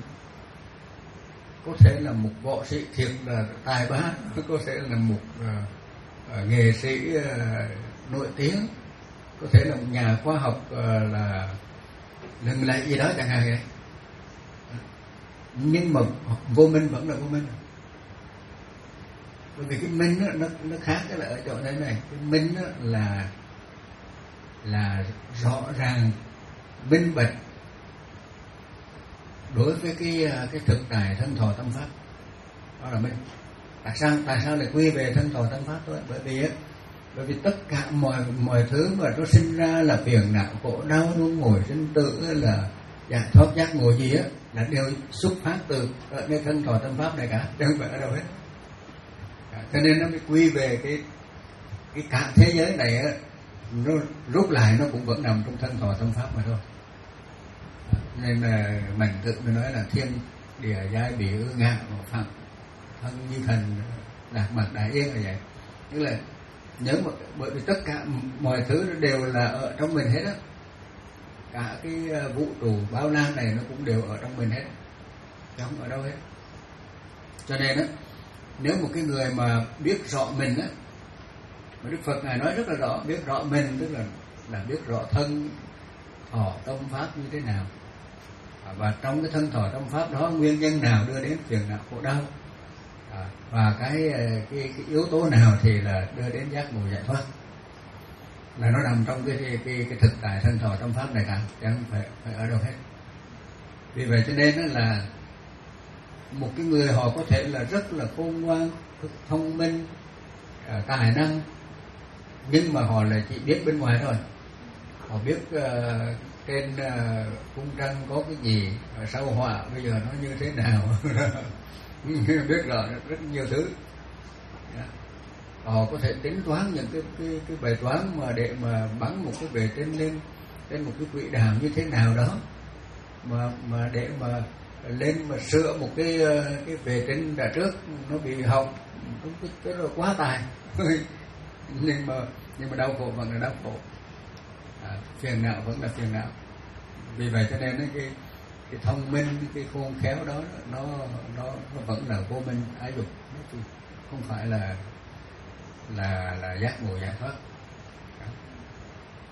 có thể là một võ sĩ thiệt là tài ba, có thể là một uh, nghệ sĩ uh, nổi tiếng, có thể là một nhà khoa học uh, là lừng lẫy gì đó chẳng hạn vậy. Nhưng mà vô minh vẫn là vô minh. Bởi vì cái minh đó, nó nó khác cái là ở chỗ thế này. Cái minh đó là là rõ ràng, minh bạch đối với cái cái thực tại thân thọ tâm pháp, đó là minh. Tại sao tại sao lại quy về thân thọ tâm pháp thôi? Bởi vì á, bởi vì tất cả mọi mọi thứ mà nó sinh ra là phiền não, khổ đau, luân hồi sinh tử, là giải thoát giác ngộ gì á, là đều xuất phát từ ở cái thân thọ tâm pháp này cả, chứ không phải ở đâu hết. Cho nên nó mới quy về cái cái cả thế giới này á, nó rút lại nó cũng vẫn nằm trong thân thọ tâm pháp mà thôi. Nên là mình tự mới nói là thiên địa giai bỉ ư ngạ phạm thân như thần đạt mặt đại yên là vậy. Tức là nếu mà bởi vì tất cả mọi thứ nó đều là ở trong mình hết á, cả cái vũ trụ bao la này nó cũng đều ở trong mình hết, chứ không ở đâu hết. Cho nên á, nếu một cái người mà biết rõ mình á, mà Đức Phật ngài nói rất là rõ, biết rõ mình tức là là biết rõ thân thọ tâm pháp như thế nào, và trong cái thân thọ tâm pháp đó nguyên nhân nào đưa đến phiền não khổ đau, à, và cái, cái cái yếu tố nào thì là đưa đến giác ngộ giải thoát, là nó nằm trong cái cái cái, cái thực tại thân thọ tâm pháp này cả, chứ không phải, phải ở đâu hết. Vì vậy cho nên là một cái người họ có thể là rất là khôn ngoan, thông minh, uh, tài năng, nhưng mà họ lại chỉ biết bên ngoài thôi. Họ biết uh, trên uh, cung trăng có cái gì, uh, sao họa bây giờ nó như thế nào, biết rõ rất, rất nhiều thứ. Yeah. Họ có thể tính toán những cái cái cái bài toán mà để mà bắn một cái vệ tinh lên trên một cái quỹ đạo như thế nào đó, mà mà để mà lên mà sửa một cái cái vệ tinh đã trước nó bị hỏng, cái cái rồi quá tài. nhưng mà nhưng mà đau khổ vẫn là đau khổ, à, phiền não vẫn là phiền não. Vì vậy cho nên cái cái thông minh, cái khôn khéo đó nó nó nó vẫn là vô minh ái dục, nó không phải là là là giác ngộ giải thoát.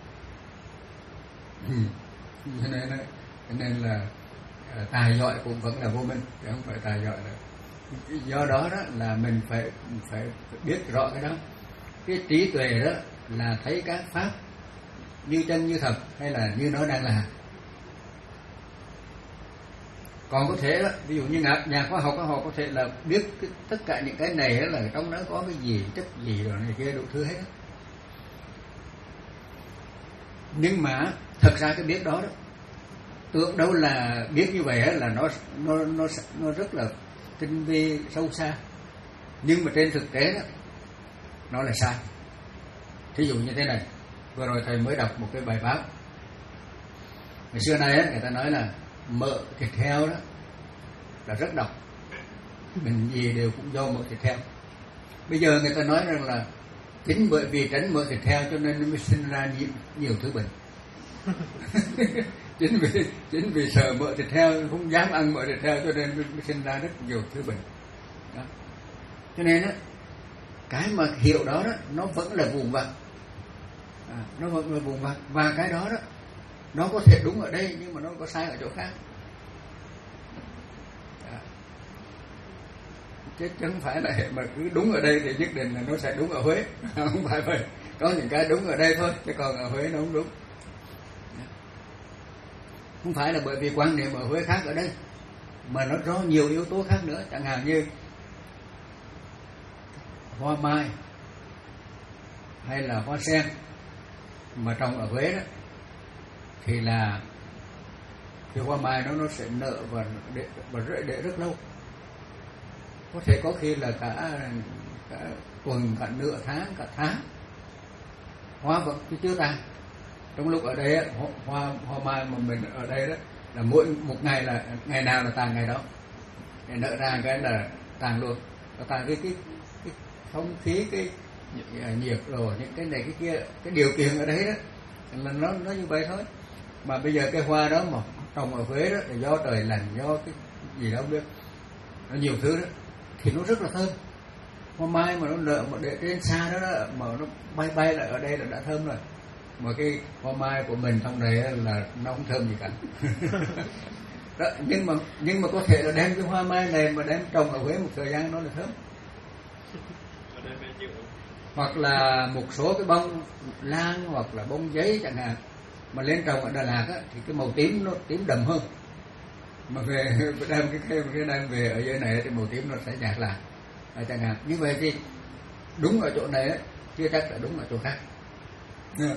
cho nên cho nên là tài giỏi cũng vẫn là vô minh, chứ không phải tài giỏi nữa. Do đó đó là mình phải phải biết rõ cái đó. Cái trí tuệ đó là thấy các pháp như chân như thật hay là như nó đang là. Còn có thể đó, ví dụ như nhà, nhà khoa học họ có thể là biết cái, tất cả những cái này là trong đó có cái gì, chất gì rồi này kia đủ thứ hết đó. Nhưng mà thật ra cái biết đó đó, tưởng đâu là biết như vậy là nó nó nó nó rất là tinh vi sâu xa, nhưng mà trên thực tế đó nó là sai. Thí dụ như thế này, vừa rồi thầy mới đọc một cái bài báo. Ngày xưa này người ta nói là mỡ thịt heo đó là rất độc, bệnh gì đều cũng do mỡ thịt heo. Bây giờ người ta nói rằng là chính bởi vì tránh mỡ thịt heo cho nên nó mới sinh ra nhiều, nhiều thứ bệnh. chính vì chính vì sợ mỡ thịt heo, không dám ăn mỡ thịt heo cho nên mới sinh ra rất nhiều thứ bệnh đó. Cho nên đó, cái mà hiểu đó, đó nó vẫn là vùng vặt, à, nó vẫn là vùng vặt, và cái đó đó nó có thể đúng ở đây nhưng mà nó có sai ở chỗ khác. À, chứ không phải là mà cứ đúng ở đây thì nhất định là nó sẽ đúng ở Huế. Không phải vậy, có những cái đúng ở đây thôi chứ còn ở Huế nó không đúng. Không phải là bởi vì quan niệm ở Huế khác ở đây, mà nó có nhiều yếu tố khác nữa. Chẳng hạn như hoa mai hay là hoa sen mà trồng ở Huế đó thì là cái hoa mai đó nó sẽ nở và để, và để, để rất lâu, có thể có khi là cả, cả tuần, cả nửa tháng, cả tháng hoa vẫn chưa tàn. Trong lúc ở đây hoa hoa mai mà mình ở đây đó là mỗi một ngày là ngày nào là tàn ngày đó, để nở ra cái là tàn luôn, và tàn cái cái cái không khí, cái nhiệt rồi những cái này cái kia, cái điều kiện ở đấy đó là nó nó như vậy thôi. Mà bây giờ cái hoa đó mà trồng ở Huế đó là do trời lạnh, do cái gì đó không biết, nó nhiều thứ đó thì nó rất là thơm. Hoa mai mà nó nở mà để trên xa đó, đó mà nó bay bay lại ở đây là đã thơm rồi. Mà cái hoa mai của mình trong này là nó không thơm gì cả. Đó, nhưng mà nhưng mà có thể là đem cái hoa mai này mà đem trồng ở Huế một thời gian nó là thơm. Hoặc là một số cái bông lan hoặc là bông giấy chẳng hạn mà lên trồng ở Đà Lạt á, thì cái màu tím nó tím đậm hơn. Mà về đem cái cái cái đem về ở dưới này thì màu tím nó sẽ nhạt lại. À, chẳng hạn như vậy thì đúng ở chỗ này á, chưa chắc là đúng ở chỗ khác. Yeah.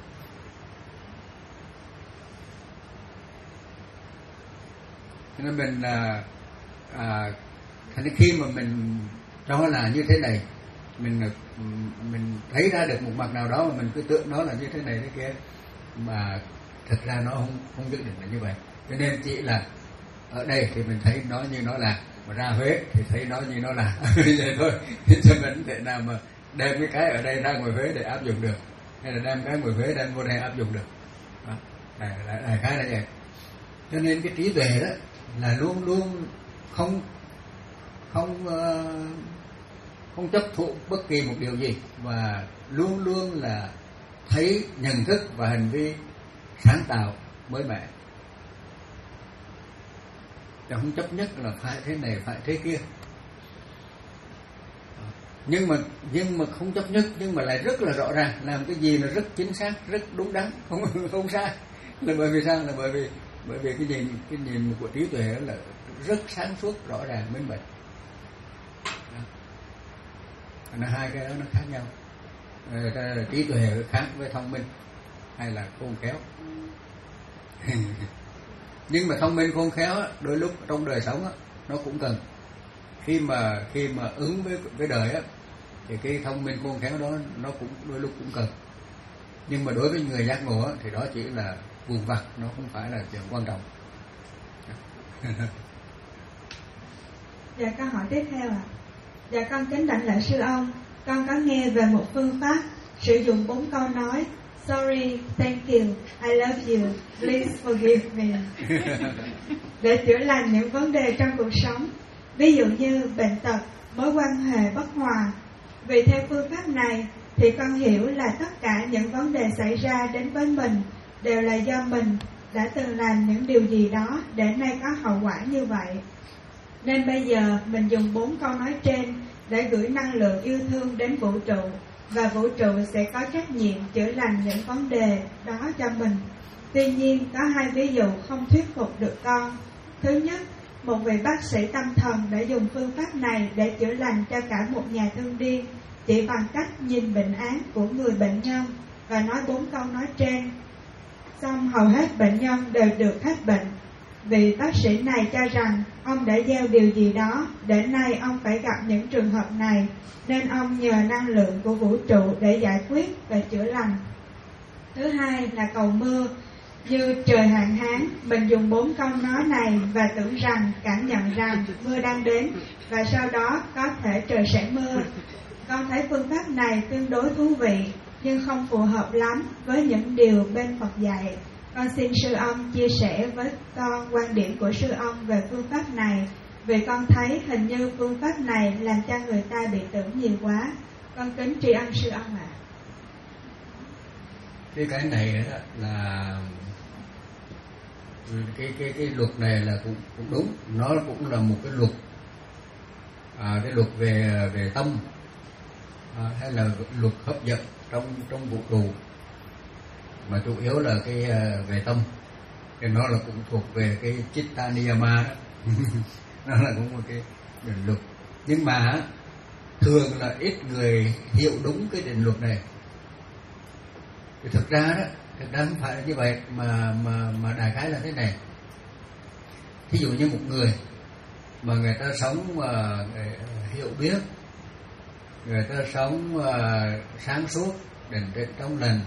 Cho nên mình à, à, thành khi mà mình cho là như thế này, mình mình thấy ra được một mặt nào đó mà mình cứ tưởng nó là như thế này thế kia, mà thực ra nó không không nhất định là như vậy. Cho nên chỉ là ở đây thì mình thấy nó như nó là, mà ra Huế thì thấy nó như nó là vậy thôi. Cho mình thể nào mà đem cái cái ở đây ra ngoài Huế để áp dụng được, hay là đem cái ngoài Huế đem vô đây áp dụng được. Đó, là, là, là cái là vậy. Cho nên cái trí tuệ đó là luôn luôn không không uh, không chấp thụ bất kỳ một điều gì, và luôn luôn là thấy nhận thức và hành vi sáng tạo mới mẻ, chứ không chấp nhất là phải thế này phải thế kia. Nhưng mà nhưng mà không chấp nhất, nhưng mà lại rất là rõ ràng, làm cái gì là rất chính xác, rất đúng đắn, không không sai. Là bởi vì sao? Là bởi vì bởi vì cái nhìn cái nhìn của trí tuệ là rất sáng suốt, rõ ràng, minh bạch. Là hai cái đó nó khác nhau. À, trí tuệ khác với thông minh hay là khôn khéo. Nhưng mà thông minh khôn khéo đôi lúc trong đời sống nó cũng cần. Khi mà khi mà ứng với với đời á, thì cái thông minh khôn khéo đó nó cũng đôi lúc cũng cần. Nhưng mà đối với người giác ngộ á, thì đó chỉ là vụn vặt, nó không phải là chuyện quan trọng. Dạ, câu hỏi tiếp theo ạ. À. Dạ, con kính đảnh lễ sư ông. Con có nghe về một phương pháp sử dụng bốn câu nói sorry, thank you, I love you, please forgive me để chữa lành những vấn đề trong cuộc sống, ví dụ như bệnh tật, mối quan hệ bất hòa. Vì theo phương pháp này thì con hiểu là tất cả những vấn đề xảy ra đến với mình đều là do mình đã từng làm những điều gì đó để nay có hậu quả như vậy. Nên bây giờ mình dùng bốn câu nói trên để gửi năng lượng yêu thương đến vũ trụ, và vũ trụ sẽ có trách nhiệm chữa lành những vấn đề đó cho mình. Tuy nhiên, có hai ví dụ không thuyết phục được con. Thứ nhất, một vị bác sĩ tâm thần đã dùng phương pháp này để chữa lành cho cả một nhà thương điên, chỉ bằng cách nhìn bệnh án của người bệnh nhân và nói bốn câu nói trên. Xong hầu hết bệnh nhân đều được hết bệnh. Vị bác sĩ này cho rằng ông đã gieo điều gì đó, đến nay ông phải gặp những trường hợp này, nên ông nhờ năng lượng của vũ trụ để giải quyết và chữa lành. Thứ hai là cầu mưa. Như trời hạn hán, mình dùng bốn câu nói này và tưởng rằng, cảm nhận rằng mưa đang đến, và sau đó có thể trời sẽ mưa. Con thấy phương pháp này tương đối thú vị, nhưng không phù hợp lắm với những điều bên Phật dạy. Con xin sư ông chia sẻ với con quan điểm của sư ông về phương pháp này, vì con thấy hình như phương pháp này làm cho người ta bị tưởng nhiều quá. Con kính tri ân sư ông ạ. À. Cái cái này là cái cái cái luật này là cũng cũng đúng, nó cũng là một cái luật, à, cái luật về về tâm, à, hay là luật hấp dẫn trong trong vũ trụ, mà chủ yếu là cái về tâm, thì nó là cũng thuộc về cái Chitta Niyama đó. Nó là cũng một cái định luật, nhưng mà thường là ít người hiểu đúng cái định luật này. Thì thực ra đó, thực ra không phải là như vậy, mà mà mà đại khái là thế này. Thí dụ như một người mà người ta sống uh, hiểu biết, người ta sống uh, sáng suốt, định tĩnh trong lành,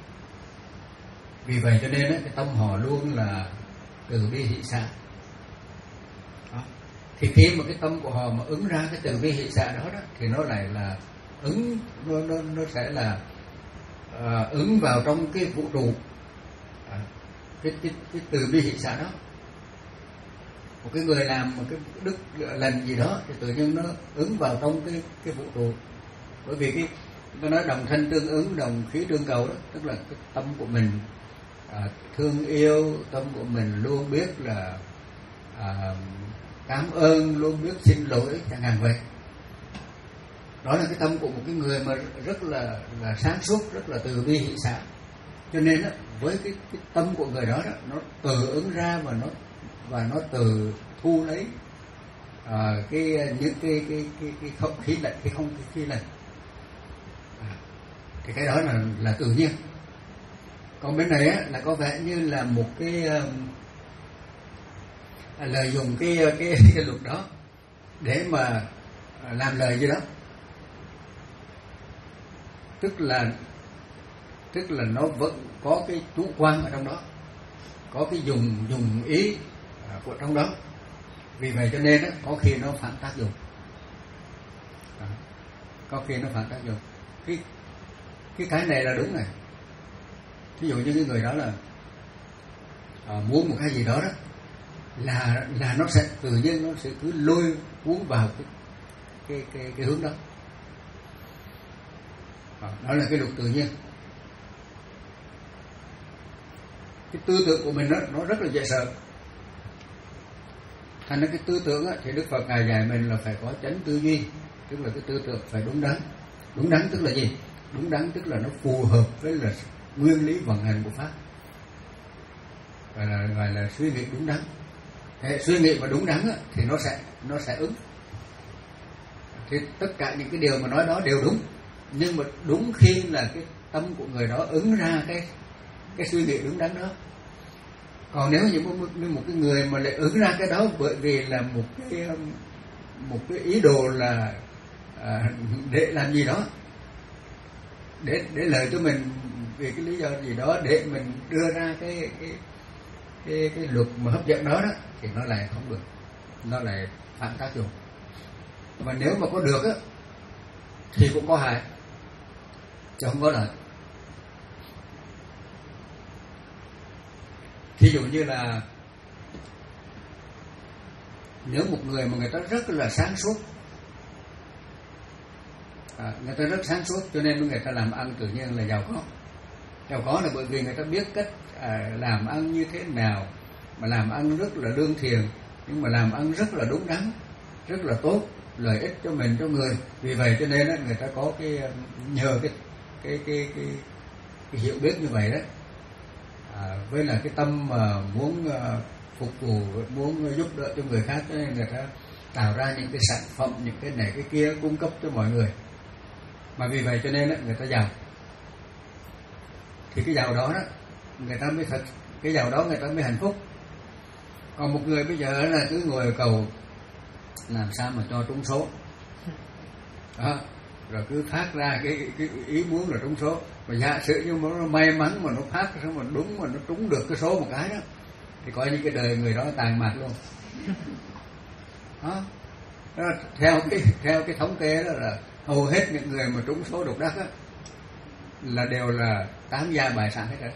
vì vậy cho nên đó, cái tâm họ luôn là từ bi hỷ xả. Đó. Thì khi mà cái tâm của họ mà ứng ra cái từ bi hỷ xả đó, đó thì nó lại là ứng, nó nó nó sẽ là À, ứng vào trong cái vũ trụ, à, cái, cái, cái từ bi hỷ xả đó. Một cái người làm một cái đức lành gì đó thì tự nhiên nó ứng vào trong cái cái vũ trụ, bởi vì cái nó nói đồng thanh tương ứng, đồng khí tương cầu đó, tức là cái tâm của mình à, thương yêu, tâm của mình luôn biết là à, cảm ơn, luôn biết xin lỗi chẳng hạn vậy. Đó là cái tâm của một cái người mà rất là là sáng suốt, rất là từ bi hỷ xả. Cho nên đó, với cái, cái tâm của người đó, đó nó tự ứng ra và nó và nó từ thu lấy à, cái những cái cái cái cái không khí lạnh, cái không khí lạnh. À, thì cái đó là là tự nhiên. Còn bên này á, là có vẻ như là một cái um, lợi dụng cái cái cái luật đó để mà làm lời gì đó. Tức là tức là nó vẫn có cái chủ quan ở trong đó, có cái dùng dùng ý của trong đó. Vì vậy cho nên đó, có khi nó phản tác dụng, đó. Có khi nó phản tác dụng. Cái cái cái này là đúng này. Ví dụ như cái người đó là à, muốn một cái gì đó đó, là là nó sẽ tự nhiên nó sẽ cứ lôi cuốn vào cái cái cái, cái hướng đó. Đó là cái luật tự nhiên. Cái tư tưởng của mình đó, nó rất là dễ sợ. Thành ra cái tư tưởng á, thì Đức Phật Ngài dạy mình là phải có chánh tư duy, tức là cái tư tưởng phải đúng đắn. Đúng đắn tức là gì? Đúng đắn tức là nó phù hợp với là nguyên lý vận hành của Pháp, gọi là gọi là suy nghĩ đúng đắn. Thế suy nghĩ mà đúng đắn á, thì nó sẽ nó sẽ ứng. Thì tất cả những cái điều mà nói đó đều đúng, nhưng mà đúng khi là cái tâm của người đó ứng ra cái cái suy nghĩ đúng đắn đó. Còn nếu như một, một cái người mà lại ứng ra cái đó bởi vì là một cái một cái ý đồ là à, để làm gì đó, để để lợi cho mình vì cái lý do gì đó, để mình đưa ra cái cái cái, cái luật mà hấp dẫn đó đó, thì nó lại không được, nó lại phản tác dụng. Mà nếu mà có được á thì cũng có hại, chứ không có lợi. Ví dụ như là nếu một người mà người ta rất là sáng suốt, à, người ta rất sáng suốt cho nên người ta làm ăn tự nhiên là giàu có, Giàu có là bởi vì người ta biết cách à, làm ăn như thế nào, mà làm ăn rất là lương thiện, nhưng mà làm ăn rất là đúng đắn, rất là tốt, lợi ích cho mình, cho người. Vì vậy cho nên đó, người ta có cái nhờ cái cái cái cái, cái hiểu biết như vậy đó, à, với là cái tâm mà muốn uh, phục vụ, muốn giúp đỡ cho người khác, cho nên người ta tạo ra những cái sản phẩm, những cái này cái kia cung cấp cho mọi người. Mà vì vậy cho nên đó, người ta giàu. Thì cái giàu đó đó người ta mới thật, cái giàu đó người ta mới hạnh phúc. Còn một người bây giờ là cứ ngồi cầu làm sao mà cho trúng số đó, rồi cứ phát ra cái, cái ý muốn là trúng số. Mà giả sử như nó may mắn mà nó phát xong mà đúng, mà nó trúng được cái số một cái đó, thì coi như cái đời người đó tàn mạt luôn đó. Đó, theo cái theo cái thống kê đó là hầu hết những người mà trúng số độc đắc á là đều là tán gia bại sản hết rồi.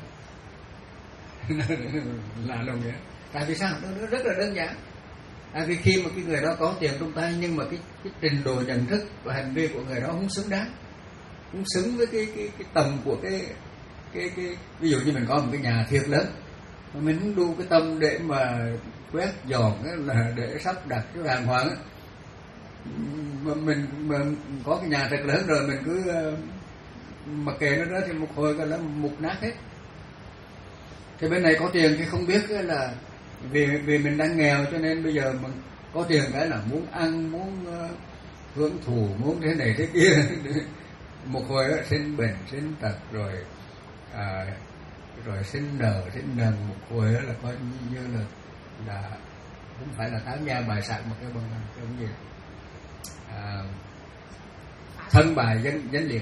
Là đồng nghĩa. Tại vì sao? Nó rất là đơn giản. Tại vì khi mà cái người đó có tiền trong tay, nhưng mà cái, cái trình độ nhận thức và hành vi của người đó không xứng đáng, không xứng với cái cái cái tầm của cái cái cái ví dụ như mình có một cái nhà thiệt lớn mà mình không đủ cái tâm để mà quét dọn là để sắp đặt cái đàng hoàng á, mà mình mà có cái nhà thật lớn rồi mình cứ mặc kệ nó đó thì một hồi cái nó mục nát hết. Thì bên này có tiền thì không biết là vì vì mình đang nghèo cho nên bây giờ mình có tiền cái là muốn ăn, muốn uh, hưởng thụ, muốn thế này thế kia. Một hồi đó, sinh bệnh, sinh tật rồi à, rồi sinh nở, sinh nần, một hồi đó là coi như là là không phải là tán gia bại sản mà cái bằng cái gì à, thân bại danh danh liệt,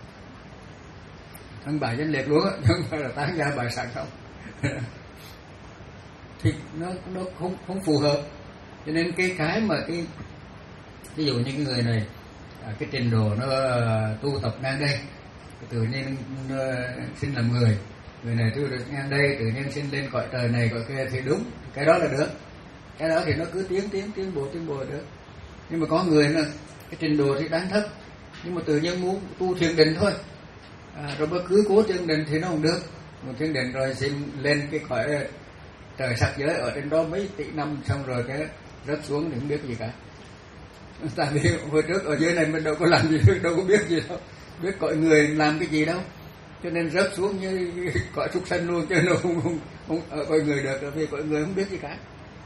thân bại danh liệt luôn á, chứ không phải là tán gia bại sản không. Thì nó nó không không phù hợp. Cho nên cái cái mà cái ví dụ như cái người này à, cái trình độ nó uh, tu tập ngang đây, tự nhiên uh, sinh làm người, người này tu được ngang đây, tự nhiên sinh lên cõi trời này cõi kia thì đúng, cái đó là được, cái đó thì nó cứ tiến tiến tiến bộ tiến bộ được. Nhưng mà có người là cái trình độ thì đáng thấp, nhưng mà tự nhiên muốn tu thiền định thôi, à, rồi mà cứ cố thiền định thì nó không được. Một thiền định rồi xin lên cái cõi trời sắc giới ở trên đó mấy tỷ năm, xong rồi cái rớt xuống thì không biết gì cả. Tại vì hồi trước ở dưới này mình đâu có làm gì, đâu có biết gì đâu, biết cõi người làm cái gì đâu, cho nên rớt xuống như cõi súc sanh luôn, chứ nó không, không, không ở cõi người được, bởi vì cõi người không biết gì cả.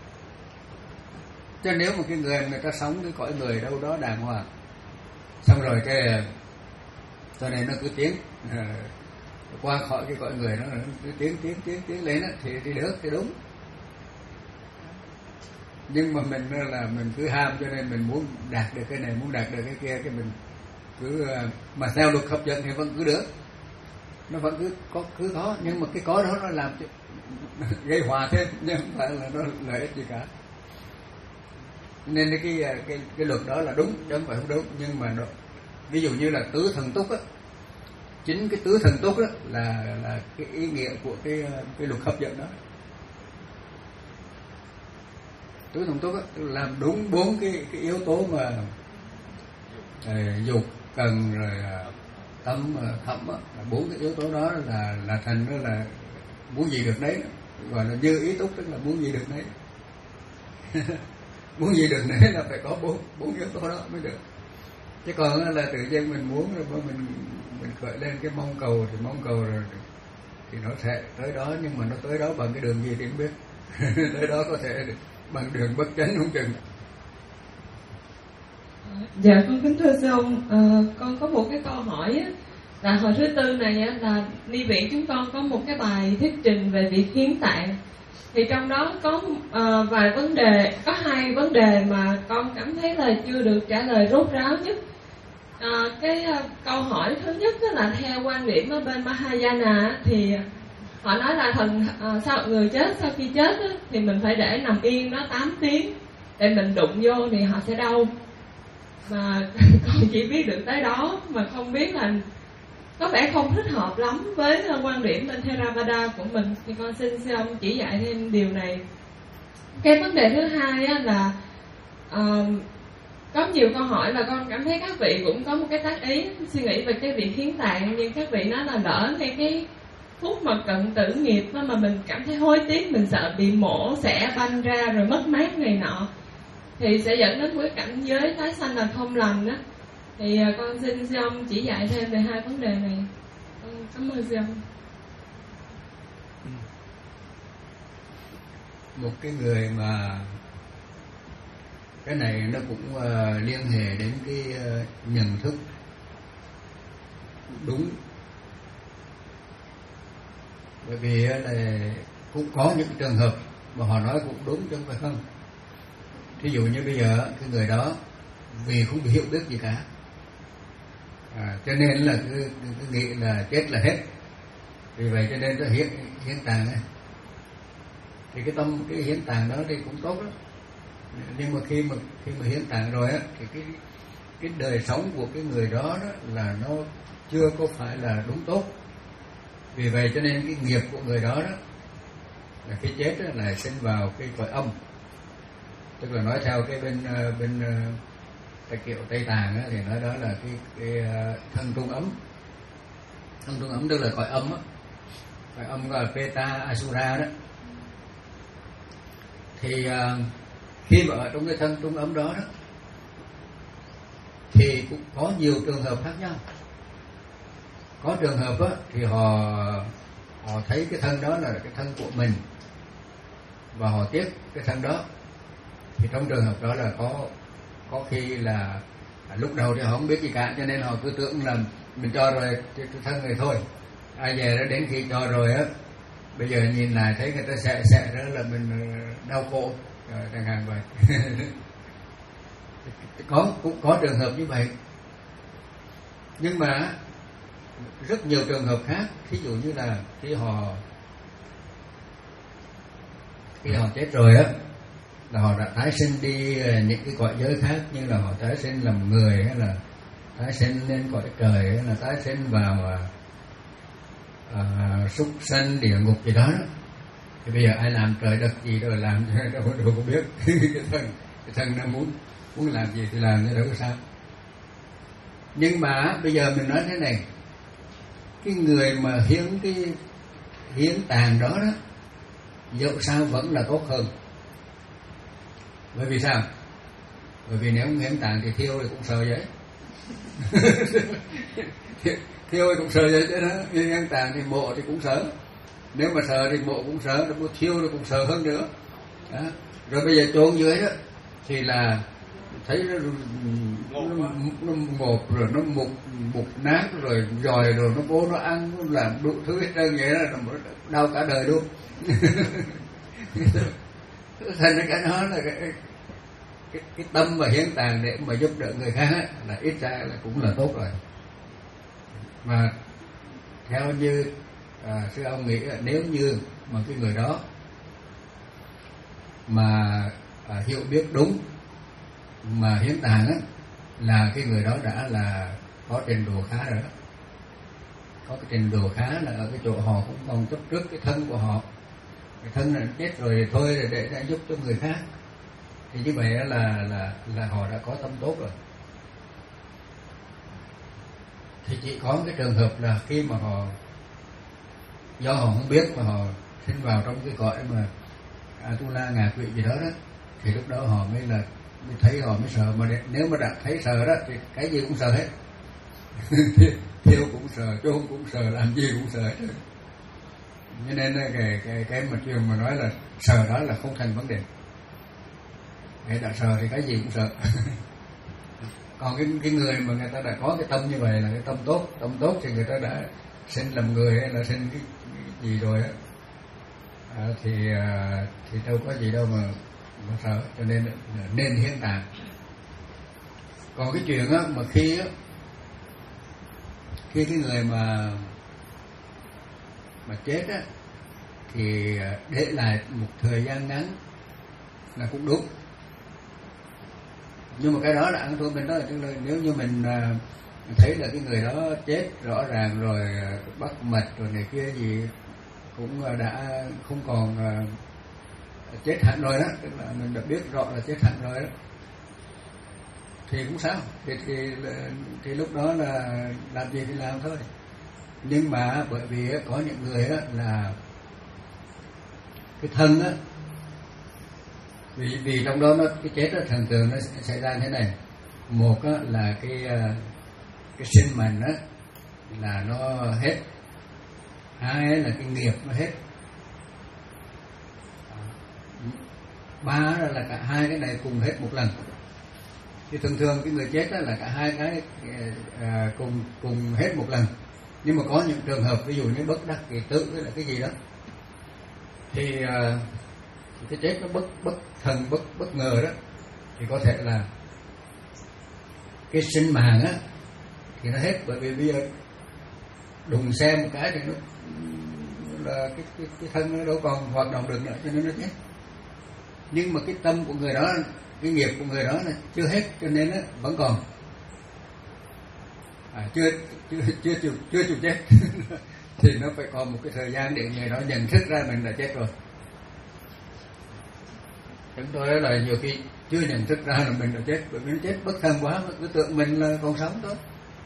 Cho nếu một cái người người ta sống cái cõi người đâu đó đàng hoàng, xong rồi cái cho nên nó cứ tiến à, qua khỏi cái cõi người nó cứ tiến tiến tiến tiến lên đó, thì thì được, thì đúng. Nhưng mà mình là mình cứ ham, cho nên mình muốn đạt được cái này, muốn đạt được cái kia, cái mình cứ mà theo luật hấp dẫn thì vẫn cứ được, nó vẫn cứ có cứ có, nhưng mà cái có đó nó làm cho gây hòa thêm, nhưng không phải là nó lợi ích gì cả. Nên cái cái cái luật đó là đúng, chứ không phải không đúng. Nhưng mà nó, ví dụ như là tứ thần túc á, chính cái tứ thần túc đó là là cái ý nghĩa của cái cái luật hấp dẫn đó. Tứ thần túc á, làm đúng bốn cái cái yếu tố mà à, dục, cần, rồi à, tâm, à, thẩm á, bốn cái yếu tố đó là là thành đó là muốn gì được đấy, gọi là như ý túc, tức là muốn gì được đấy. Muốn gì được đấy là phải có bốn bốn yếu tố đó mới được. Chứ còn là tự nhiên mình muốn rồi mình mình khởi lên cái mong cầu thì mong cầu rồi thì nó sẽ tới đó, nhưng mà nó tới đó bằng cái đường gì thì không biết. Tới đó có thể bằng đường bất chánh không chừng. Dạ con kính thưa sư ông, à, con có một cái câu hỏi á, là hồi thứ tư này á, là ni viện chúng con có một cái bài thuyết trình về việc hiến tạng. Thì trong đó có uh, vài vấn đề, có hai vấn đề mà con cảm thấy là chưa được trả lời rốt ráo nhất. Uh, cái uh, câu hỏi thứ nhất là theo quan điểm ở bên Mahayana thì họ nói là thần uh, sau người chết sau khi chết á, thì mình phải để nằm yên đó tám tiếng, để mình đụng vô thì họ sẽ đau. Mà con chỉ biết được tới đó, mà không biết là có vẻ không thích hợp lắm với quan điểm bên Theravada của mình, thì con xin sư ông chỉ dạy thêm điều này. Cái vấn đề thứ hai á là uh, có nhiều câu hỏi là con cảm thấy các vị cũng có một cái tác ý suy nghĩ về cái việc hiến tạng, nhưng các vị nói là lỡ ngay cái phút mà cận tử nghiệp đó, mà mình cảm thấy hối tiếc, mình sợ bị mổ xẻ banh ra rồi mất mát này nọ, thì sẽ dẫn đến cái cảnh giới tái sanh là không lành đó. Thì à, con xin sư ông chỉ dạy thêm về hai vấn đề này. Con cảm ơn sư ông. Một cái người mà cái này nó cũng uh, liên hệ đến cái uh, nhận thức đúng, bởi vì uh, là cũng có những trường hợp mà họ nói cũng đúng chứ không phải không. Thí dụ như bây giờ cái người đó vì không hiểu biết gì cả, à, cho nên là cứ, cứ nghĩ là chết là hết, vì vậy cho nên nó hiến hiến tạng này. Thì cái tâm cái hiến tạng đó thì cũng tốt lắm, nhưng mà khi mà khi mà hiến tạng rồi á thì cái cái đời sống của cái người đó, đó là nó chưa có phải là đúng tốt, vì vậy cho nên cái nghiệp của người đó đó là khi chết đó, là sinh vào cái cõi âm, tức là nói theo cái bên bên cái kiểu Tây Tạng á, thì nói đó là cái cái thân trung ấm. Thân trung ấm tức là cõi âm á, cõi âm gọi là Peta Asura đó. Thì uh, khi mà ở trong cái thân trung ấm đó đó thì cũng có nhiều trường hợp khác nhau. Có trường hợp á, thì họ họ thấy cái thân đó là cái thân của mình và họ tiếc cái thân đó. Thì trong trường hợp đó là có có khi là à, lúc đầu thì họ không biết gì cả, cho nên họ cứ tưởng là mình cho rồi cái thân này thôi. Ai về đó đến khi cho rồi á, bây giờ nhìn lại thấy người ta xẻ xẻ đó là mình đau khổ chẳng hạn vậy. có cũng có trường hợp như vậy, nhưng mà rất nhiều trường hợp khác. Ví dụ như là khi họ khi họ chết rồi á, là họ đã tái sinh đi những cái cõi giới khác, như là họ tái sinh làm người, hay là tái sinh lên cõi trời, hay là tái sinh vào à, súc sanh địa ngục gì đó, đó. Thì bây giờ ai làm trời đất gì rồi làm đâu đâu có biết. cái thân cái thân nó muốn muốn làm gì thì làm, chứ đâu có sao. Nhưng mà bây giờ mình nói thế này, cái người mà hiến cái hiến tạng đó đó, dẫu sao vẫn là tốt hơn. Bởi vì sao? Bởi vì nếu không hiến tạng thì thiêu thì cũng sợ vậy. Thiêu thì cũng sợ vậy chứ đó. Hiến tạng thì mộ thì cũng sợ. Nếu mà sợ thì mộ cũng sợ, nó thiêu thì cũng sợ hơn nữa đó. Rồi bây giờ chôn dưới đó thì là thấy nó nó, nó ngột rồi nó mục mục nát rồi dòi rồi nó cố nó ăn, nó làm đủ thứ hết trơn, vậy đó là đau cả đời luôn. Thành ra cái đó là cái, cái cái tâm và hiến tạng để mà giúp đỡ người khác ấy, là ít ra là cũng là tốt rồi. Mà theo như à, sư ông nghĩ là nếu như mà cái người đó mà à, hiểu biết đúng mà hiến tạng á, là cái người đó đã là có trình độ khá rồi đó. Có cái trình độ khá là ở cái chỗ họ cũng còn chấp trước cái thân của họ. Cái thân là chết rồi thì thôi, để, để, để giúp cho người khác. Thì như vậy là là là họ đã có tâm tốt rồi. Thì chỉ có cái trường hợp là khi mà họ do họ không biết mà họ sinh vào trong cái cõi mà Atula ngạ quỷ gì đó đó, thì lúc đó họ mới là mới thấy họ mới sợ. Mà để, nếu mà đã thấy sợ đó thì cái gì cũng sợ hết. Thiêu cũng sợ, chôn cũng sợ, làm gì cũng sợ hết. Cho nên cái cái cái mà chuyện mà nói là sợ đó là không thành vấn đề. Để đã sợ thì cái gì cũng sợ. Còn cái cái người mà người ta đã có cái tâm như vậy là cái tâm tốt, tâm tốt thì người ta đã sinh làm người hay là sinh cái, cái gì rồi á, à, thì à, thì đâu có gì đâu mà mà sợ, cho nên nên hiến tạng. Còn cái chuyện á mà khi á khi cái người mà mà chết á thì để lại một thời gian ngắn là cũng đúng. Nhưng mà cái đó là ăn thua bên đó, tức là nếu như mình thấy là cái người đó chết rõ ràng rồi, bắt mạch rồi này kia gì cũng đã không còn chết hẳn rồi đó, tức là mình đã biết rõ là chết hẳn rồi đó, thì cũng sao, thì, thì, thì lúc đó là làm gì thì làm thôi. Nhưng mà bởi vì có những người là cái thân á, vì vì trong đó nó cái chết đó, thường thường nó xảy ra như thế này. Một á, là cái cái sinh mệnh á là nó hết, hai là cái nghiệp nó hết, ba là cả hai cái này cùng hết một lần. Thì thường thường cái người chết đó là cả hai cái à, cùng cùng hết một lần. Nhưng mà có những trường hợp ví dụ như bất đắc kỳ tử hay là cái gì đó thì à, cái chết nó bất bất thần bất bất ngờ đó, thì có thể là cái sinh mạng á thì nó hết, bởi vì bây giờ đùng xe một cái thì nó là cái cái, cái thân nó đâu còn hoạt động được nữa, cho nên nó chết. Nhưng mà cái tâm của người đó, cái nghiệp của người đó là chưa hết, cho nên nó vẫn còn, à, chưa chưa chưa chưa chưa chịu chết thì nó phải còn một cái thời gian để người đó nhận thức ra mình đã chết rồi. Chúng tôi là nhiều khi chưa nhận thức ra là mình đã chết, bởi vì nó chết bất thần quá, cứ tưởng mình là còn sống thôi.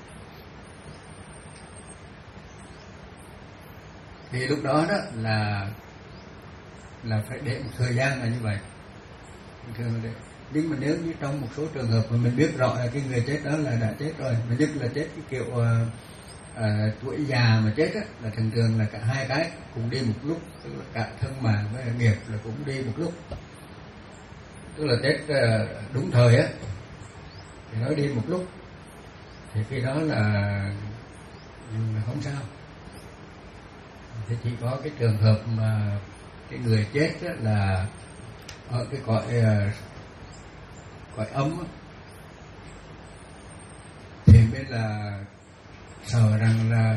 Thì lúc đó đó là là phải để một thời gian là như vậy. Thường là để. Nhưng mà nếu như trong một số trường hợp mà mình biết rõ là cái người chết đó là đã chết rồi, mà nhất là chết cái kiểu uh, uh, tuổi già mà chết á, là thường thường là cả hai cái cùng đi một lúc, tức là cả thân mạng với nghiệp là cũng đi một lúc, tức là chết uh, đúng thời á thì nó đi một lúc, thì khi đó là, là không sao. Thì chỉ có cái trường hợp mà cái người chết á, là ở cái cõi uh, cõi âm á, thì mới là sợ rằng là,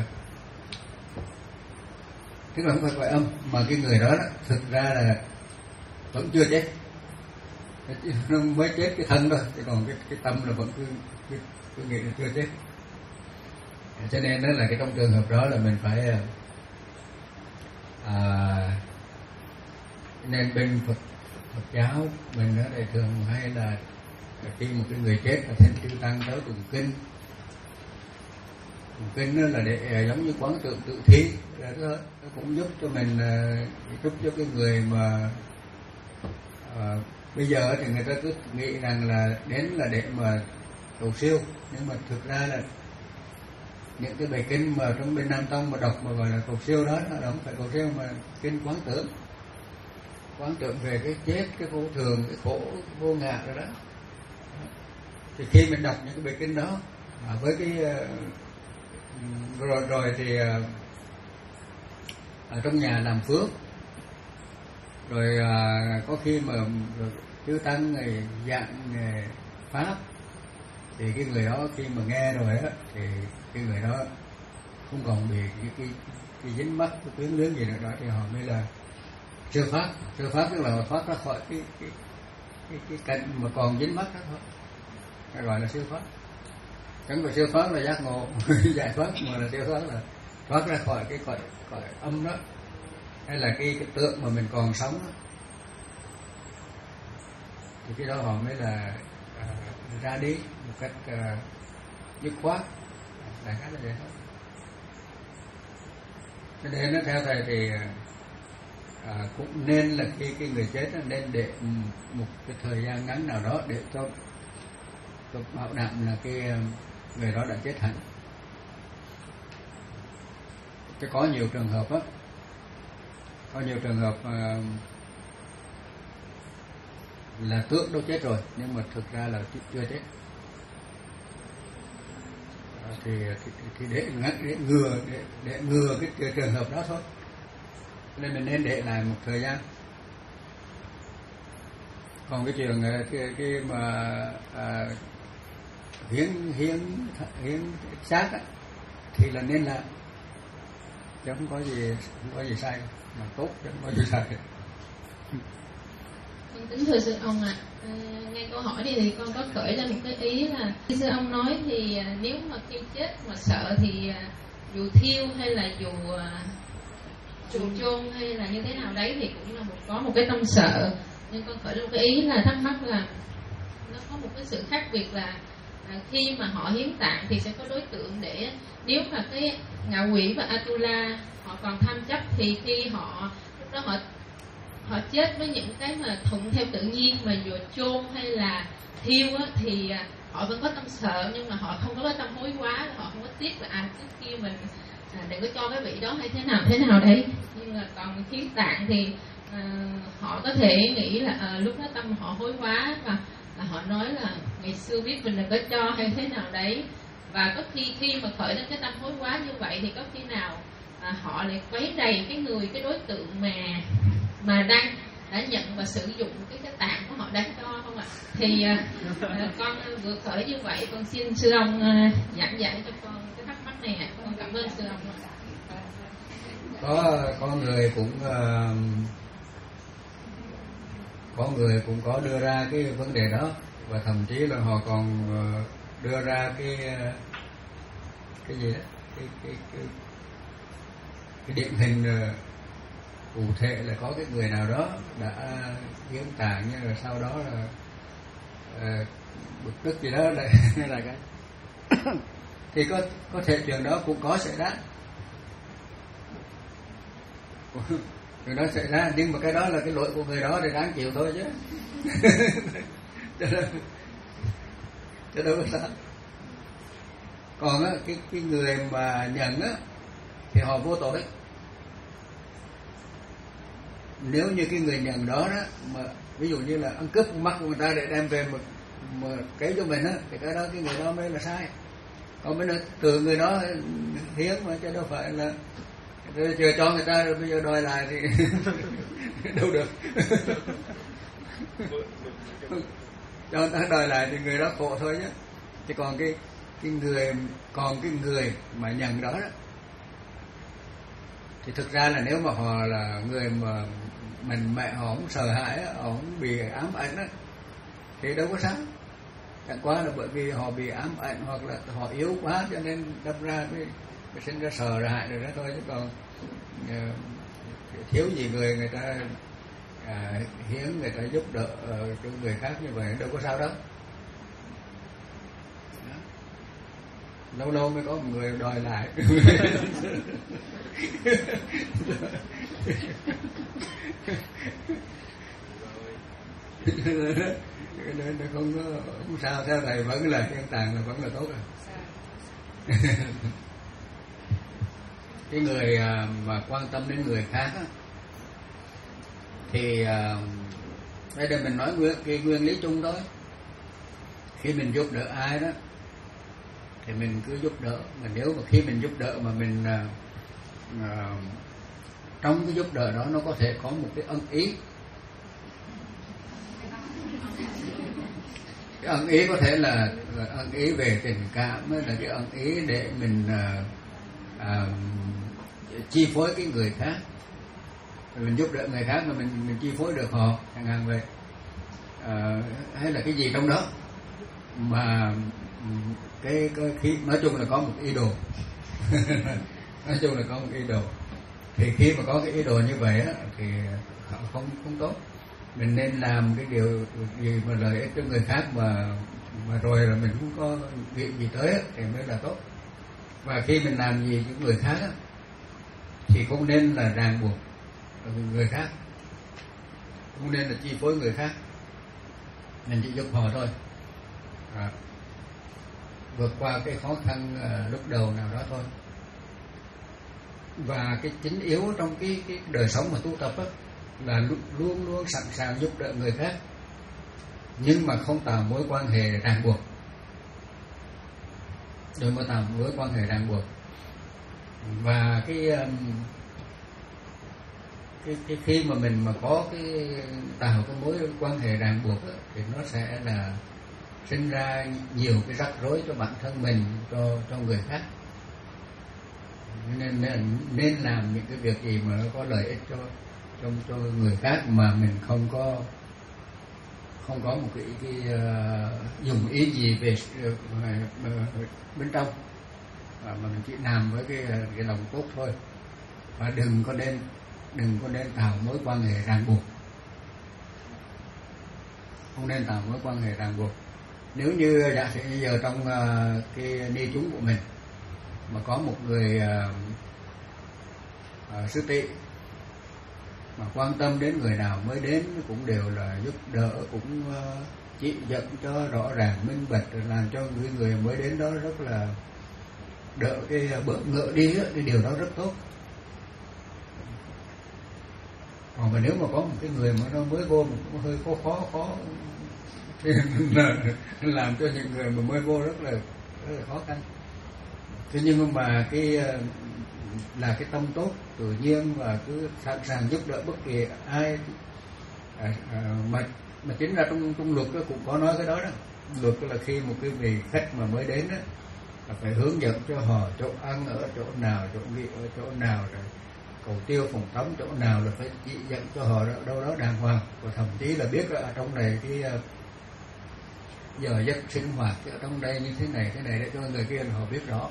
tức là không phải cõi âm mà cái người đó, đó thực ra là vẫn chưa chết, nó mới chết cái thân thôi, chứ còn cái cái tâm là vẫn cứ cứ, cứ nghĩ là chưa chết. Cho nên đó là cái trong trường hợp đó là mình phải à, nên bên Phật Phật giáo mình ở đây thường hay là khi một cái người chết là thỉnh chư tăng tới tụng kinh. Tụng kinh đó là để giống như quán tượng tự thí, đó, nó cũng giúp cho mình, giúp cho cái người mà à, bây giờ thì người ta cứ nghĩ rằng là đến là để mà cầu siêu, nhưng mà thực ra là những cái bài kinh mà trong bên Nam Tông mà đọc mà gọi là cầu siêu đó, nó không phải cầu siêu mà kinh quán tưởng, quán tưởng về cái chết, cái vô thường, cái khổ vô ngã rồi đó. Thì khi mình đọc những cái bài kinh đó à, với cái uh, rồi rồi thì uh, ở trong nhà làm phước, rồi uh, có khi mà chư tăng người giảng người pháp, thì cái người đó khi mà nghe rồi á thì cái người đó không còn bị cái cái, cái dính mắc cái quyến luyến gì nữa đó, thì họ mới là siêu thoát. Siêu thoát tức là họ thoát ra khỏi cái cái cái, cái cảnh mà còn dính mắc đó thôi, cái gọi là siêu thoát. Chẳng phải siêu thoát là giác ngộ giải thoát, mà là siêu thoát là thoát ra khỏi cái cõi cõi âm đó, hay là cái cái tượng mà mình còn sống đó. Thì cái đó họ mới là uh, ra đi một cách uh, dứt khoát, đại khái là vậy thôi. Cho nên nó theo thầy thì uh, cũng nên là khi cái người chết nên để một cái thời gian ngắn nào đó để cho, cho bảo đảm là cái người đó đã chết hẳn. Chứ có nhiều trường hợp á, có nhiều trường hợp uh, là tưởng đâu chết rồi nhưng mà thực ra là chưa chết. Thì, thì, thì để ngăn, để ngừa để, để ngừa cái trường hợp đó thôi, nên mình nên để lại một thời gian. Còn cái trường cái, cái mà à, hiến hiến hiến xác á, thì là nên làm, chứ không có gì không có gì sai, mà tốt chứ không có gì sai. Kính thưa sư ông ạ, à, nghe câu hỏi này thì con có khởi lên một cái ý là khi sư ông nói thì nếu mà khi chết mà sợ thì dù thiêu hay là dù dù chôn hay là như thế nào đấy thì cũng là một có một cái tâm sợ. Nhưng con khởi lên một cái ý là thắc mắc là nó có một cái sự khác biệt là à, khi mà họ hiến tạng thì sẽ có đối tượng để nếu mà cái ngạ quỷ và Atula họ còn tham chấp thì khi họ lúc đó họ họ chết với những cái mà thuận theo tự nhiên mà vừa chôn hay là thiêu á, thì họ vẫn có tâm sợ nhưng mà họ không có tâm hối quá, họ không có tiếc là à trước kia mình à, đừng có cho cái vị đó hay thế nào thế nào đấy. Nhưng mà còn hiến tạng thì à, họ có thể nghĩ là à, lúc đó tâm họ hối quá và à, họ nói là ngày xưa biết mình đừng có cho hay thế nào đấy. Và có khi khi mà khởi lên cái tâm hối quá như vậy thì có khi nào à, họ lại quấy rầy cái người cái đối tượng mà mà đang đã nhận và sử dụng cái cái tạng của họ đang cho không ạ? Thì à, con vừa khởi như vậy, con xin sư ông à, giảng giải cho con cái thắc mắc này ạ. Con cảm ơn sư ông. Có có người cũng uh, có người cũng có đưa ra cái vấn đề đó, và thậm chí là họ còn uh, đưa ra cái uh, cái gì đó cái cái cái, cái điển hình uh, cụ thể là có cái người nào đó đã hiến tạng nhưng rồi sau đó là uh, bực tức gì đó lại là cái thì có có thể chuyện đó cũng có xảy ra, chuyện đó xảy ra, nhưng mà cái đó là cái lỗi của người đó thì đáng chịu thôi chứ chứ đâu, chứ đâu có sao. Còn á, cái cái người mà nhận á thì họ vô tội. Nếu như cái người nhận đó đó mà ví dụ như là ăn cướp mắt của người ta để đem về một, một cái cho mình á, thì cái đó cái người đó mới là sai. Còn mới từ người đó hiến mà chứ đâu phải là rồi chưa cho người ta rồi bây giờ đòi lại thì đâu được. Cho người ta đòi lại thì người đó khổ thôi nhé. Chứ còn cái cái người còn cái người mà nhận đó, đó thì thực ra là nếu mà họ là người mà mình mẹ họ không sợ hãi, họ không bị ám ảnh đó, thì đâu có sao. Chẳng qua là bởi vì họ bị ám ảnh hoặc là họ yếu quá cho nên đâm ra mới, mới sinh ra sợ hãi rồi đó thôi. Chứ còn uh, thiếu gì người người ta uh, hiến, người ta giúp đỡ uh, cho người khác như vậy đâu có sao đâu. Đó. Lâu lâu mới có một người đòi lại. Nên không có không sao, theo thầy vẫn là hiến tạng là vẫn là tốt rồi. Cái người mà quan tâm đến người khác á, thì đây là mình nói nguyên, cái nguyên lý chung thôi. Khi mình giúp đỡ ai đó thì mình cứ giúp đỡ, mà nếu mà khi mình giúp đỡ mà mình uh, trong cái giúp đỡ đó nó có thể có một cái ân ý. Cái ân ý có thể là, là ân ý về tình cảm, là cái ân ý để mình uh, uh, chi phối cái người khác, mình giúp đỡ người khác mà mình mình chi phối được họ chẳng hạn vậy, uh, hay là cái gì trong đó mà cái, cái khi nói chung là có một ý đồ. Nói chung là có một ý đồ, thì khi mà có cái ý đồ như vậy á, thì không không tốt. Mình nên làm cái điều gì mà lợi ích cho người khác mà mà rồi là mình không có việc gì tới á, thì mới là tốt. Và khi mình làm gì cho người khác á, thì không nên là ràng buộc người khác, không nên là chi phối người khác, mình chỉ giúp họ thôi, à, vượt qua cái khó khăn uh, lúc đầu nào đó thôi. Và cái chính yếu trong cái cái đời sống mà tu tập á, là luôn luôn sẵn sàng giúp đỡ người khác, nhưng mà không tạo mối quan hệ ràng buộc, đừng có tạo mối quan hệ ràng buộc. Và cái um, cái cái khi mà mình mà có cái tạo cái mối quan hệ ràng buộc á, thì nó sẽ là sinh ra nhiều cái rắc rối cho bản thân mình, cho cho người khác. Nên nên, nên làm những cái việc gì mà nó có lợi ích cho cho cho người khác mà mình không có không có một cái, cái uh, dùng ý gì về uh, bên trong, mà mình chỉ làm với cái cái lòng tốt thôi. Và đừng có nên đừng có nên tạo mối quan hệ ràng buộc, không nên tạo mối quan hệ ràng buộc. nếu như giả sử bây giờ trong uh, cái ni chúng của mình mà có một người uh, uh, sư tị mà quan tâm đến người nào mới đến cũng đều là giúp đỡ, cũng uh, chỉ dẫn cho rõ ràng minh bạch, làm cho người người mới đến đó rất là đỡ cái bỡ ngỡ đi á, cái điều đó rất tốt. Còn mà nếu mà có một cái người mà nó mới vô mà cũng hơi khó khó khó thì làm cho những người mà mới vô rất là rất là khó khăn. Thế nhưng mà cái là cái tâm tốt tự nhiên và cứ sẵn sàng giúp đỡ bất kỳ ai, à, à, mà mà chính là trong trong luật đó cũng có nói cái đó đó. Luật là khi một cái vị khách mà mới đến đó là phải hướng dẫn cho họ chỗ ăn ở chỗ nào, chỗ nghỉ ở chỗ nào, rồi cầu tiêu phòng tắm chỗ nào, là phải chỉ dẫn cho họ đâu đó đàng hoàng, và thậm chí là biết ở trong này cái giờ giấc sinh hoạt ở trong đây như thế này thế này để cho người kia họ biết rõ.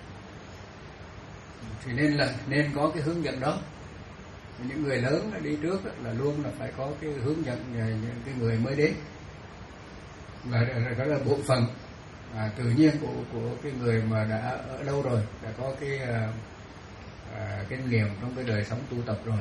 Thì nên là nên có cái hướng dẫn đó. Những người lớn đi trước là luôn là phải có cái hướng dẫn những cái người mới đến, và đó là bộ phận à, tự nhiên của của cái người mà đã ở lâu rồi, đã có cái à, à, kinh nghiệm trong cái đời sống tu tập rồi.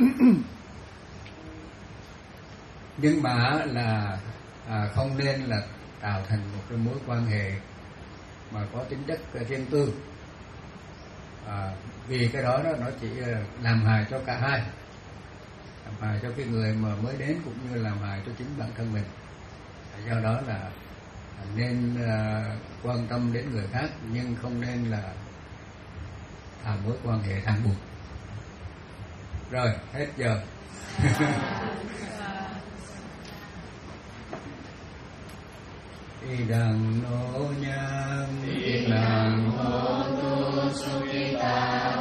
Nhưng mà là à, không nên là tạo thành một cái mối quan hệ mà có tính chất riêng tư, à, vì cái đó, đó nó chỉ làm hại cho cả hai, làm hại cho cái người mà mới đến cũng như làm hại cho chính bản thân mình. Do đó là nên uh, quan tâm đến người khác, nhưng không nên là tạo mối quan hệ ràng buộc. Rồi, hết giờ. Idang no nyam, idang ho tu sukita.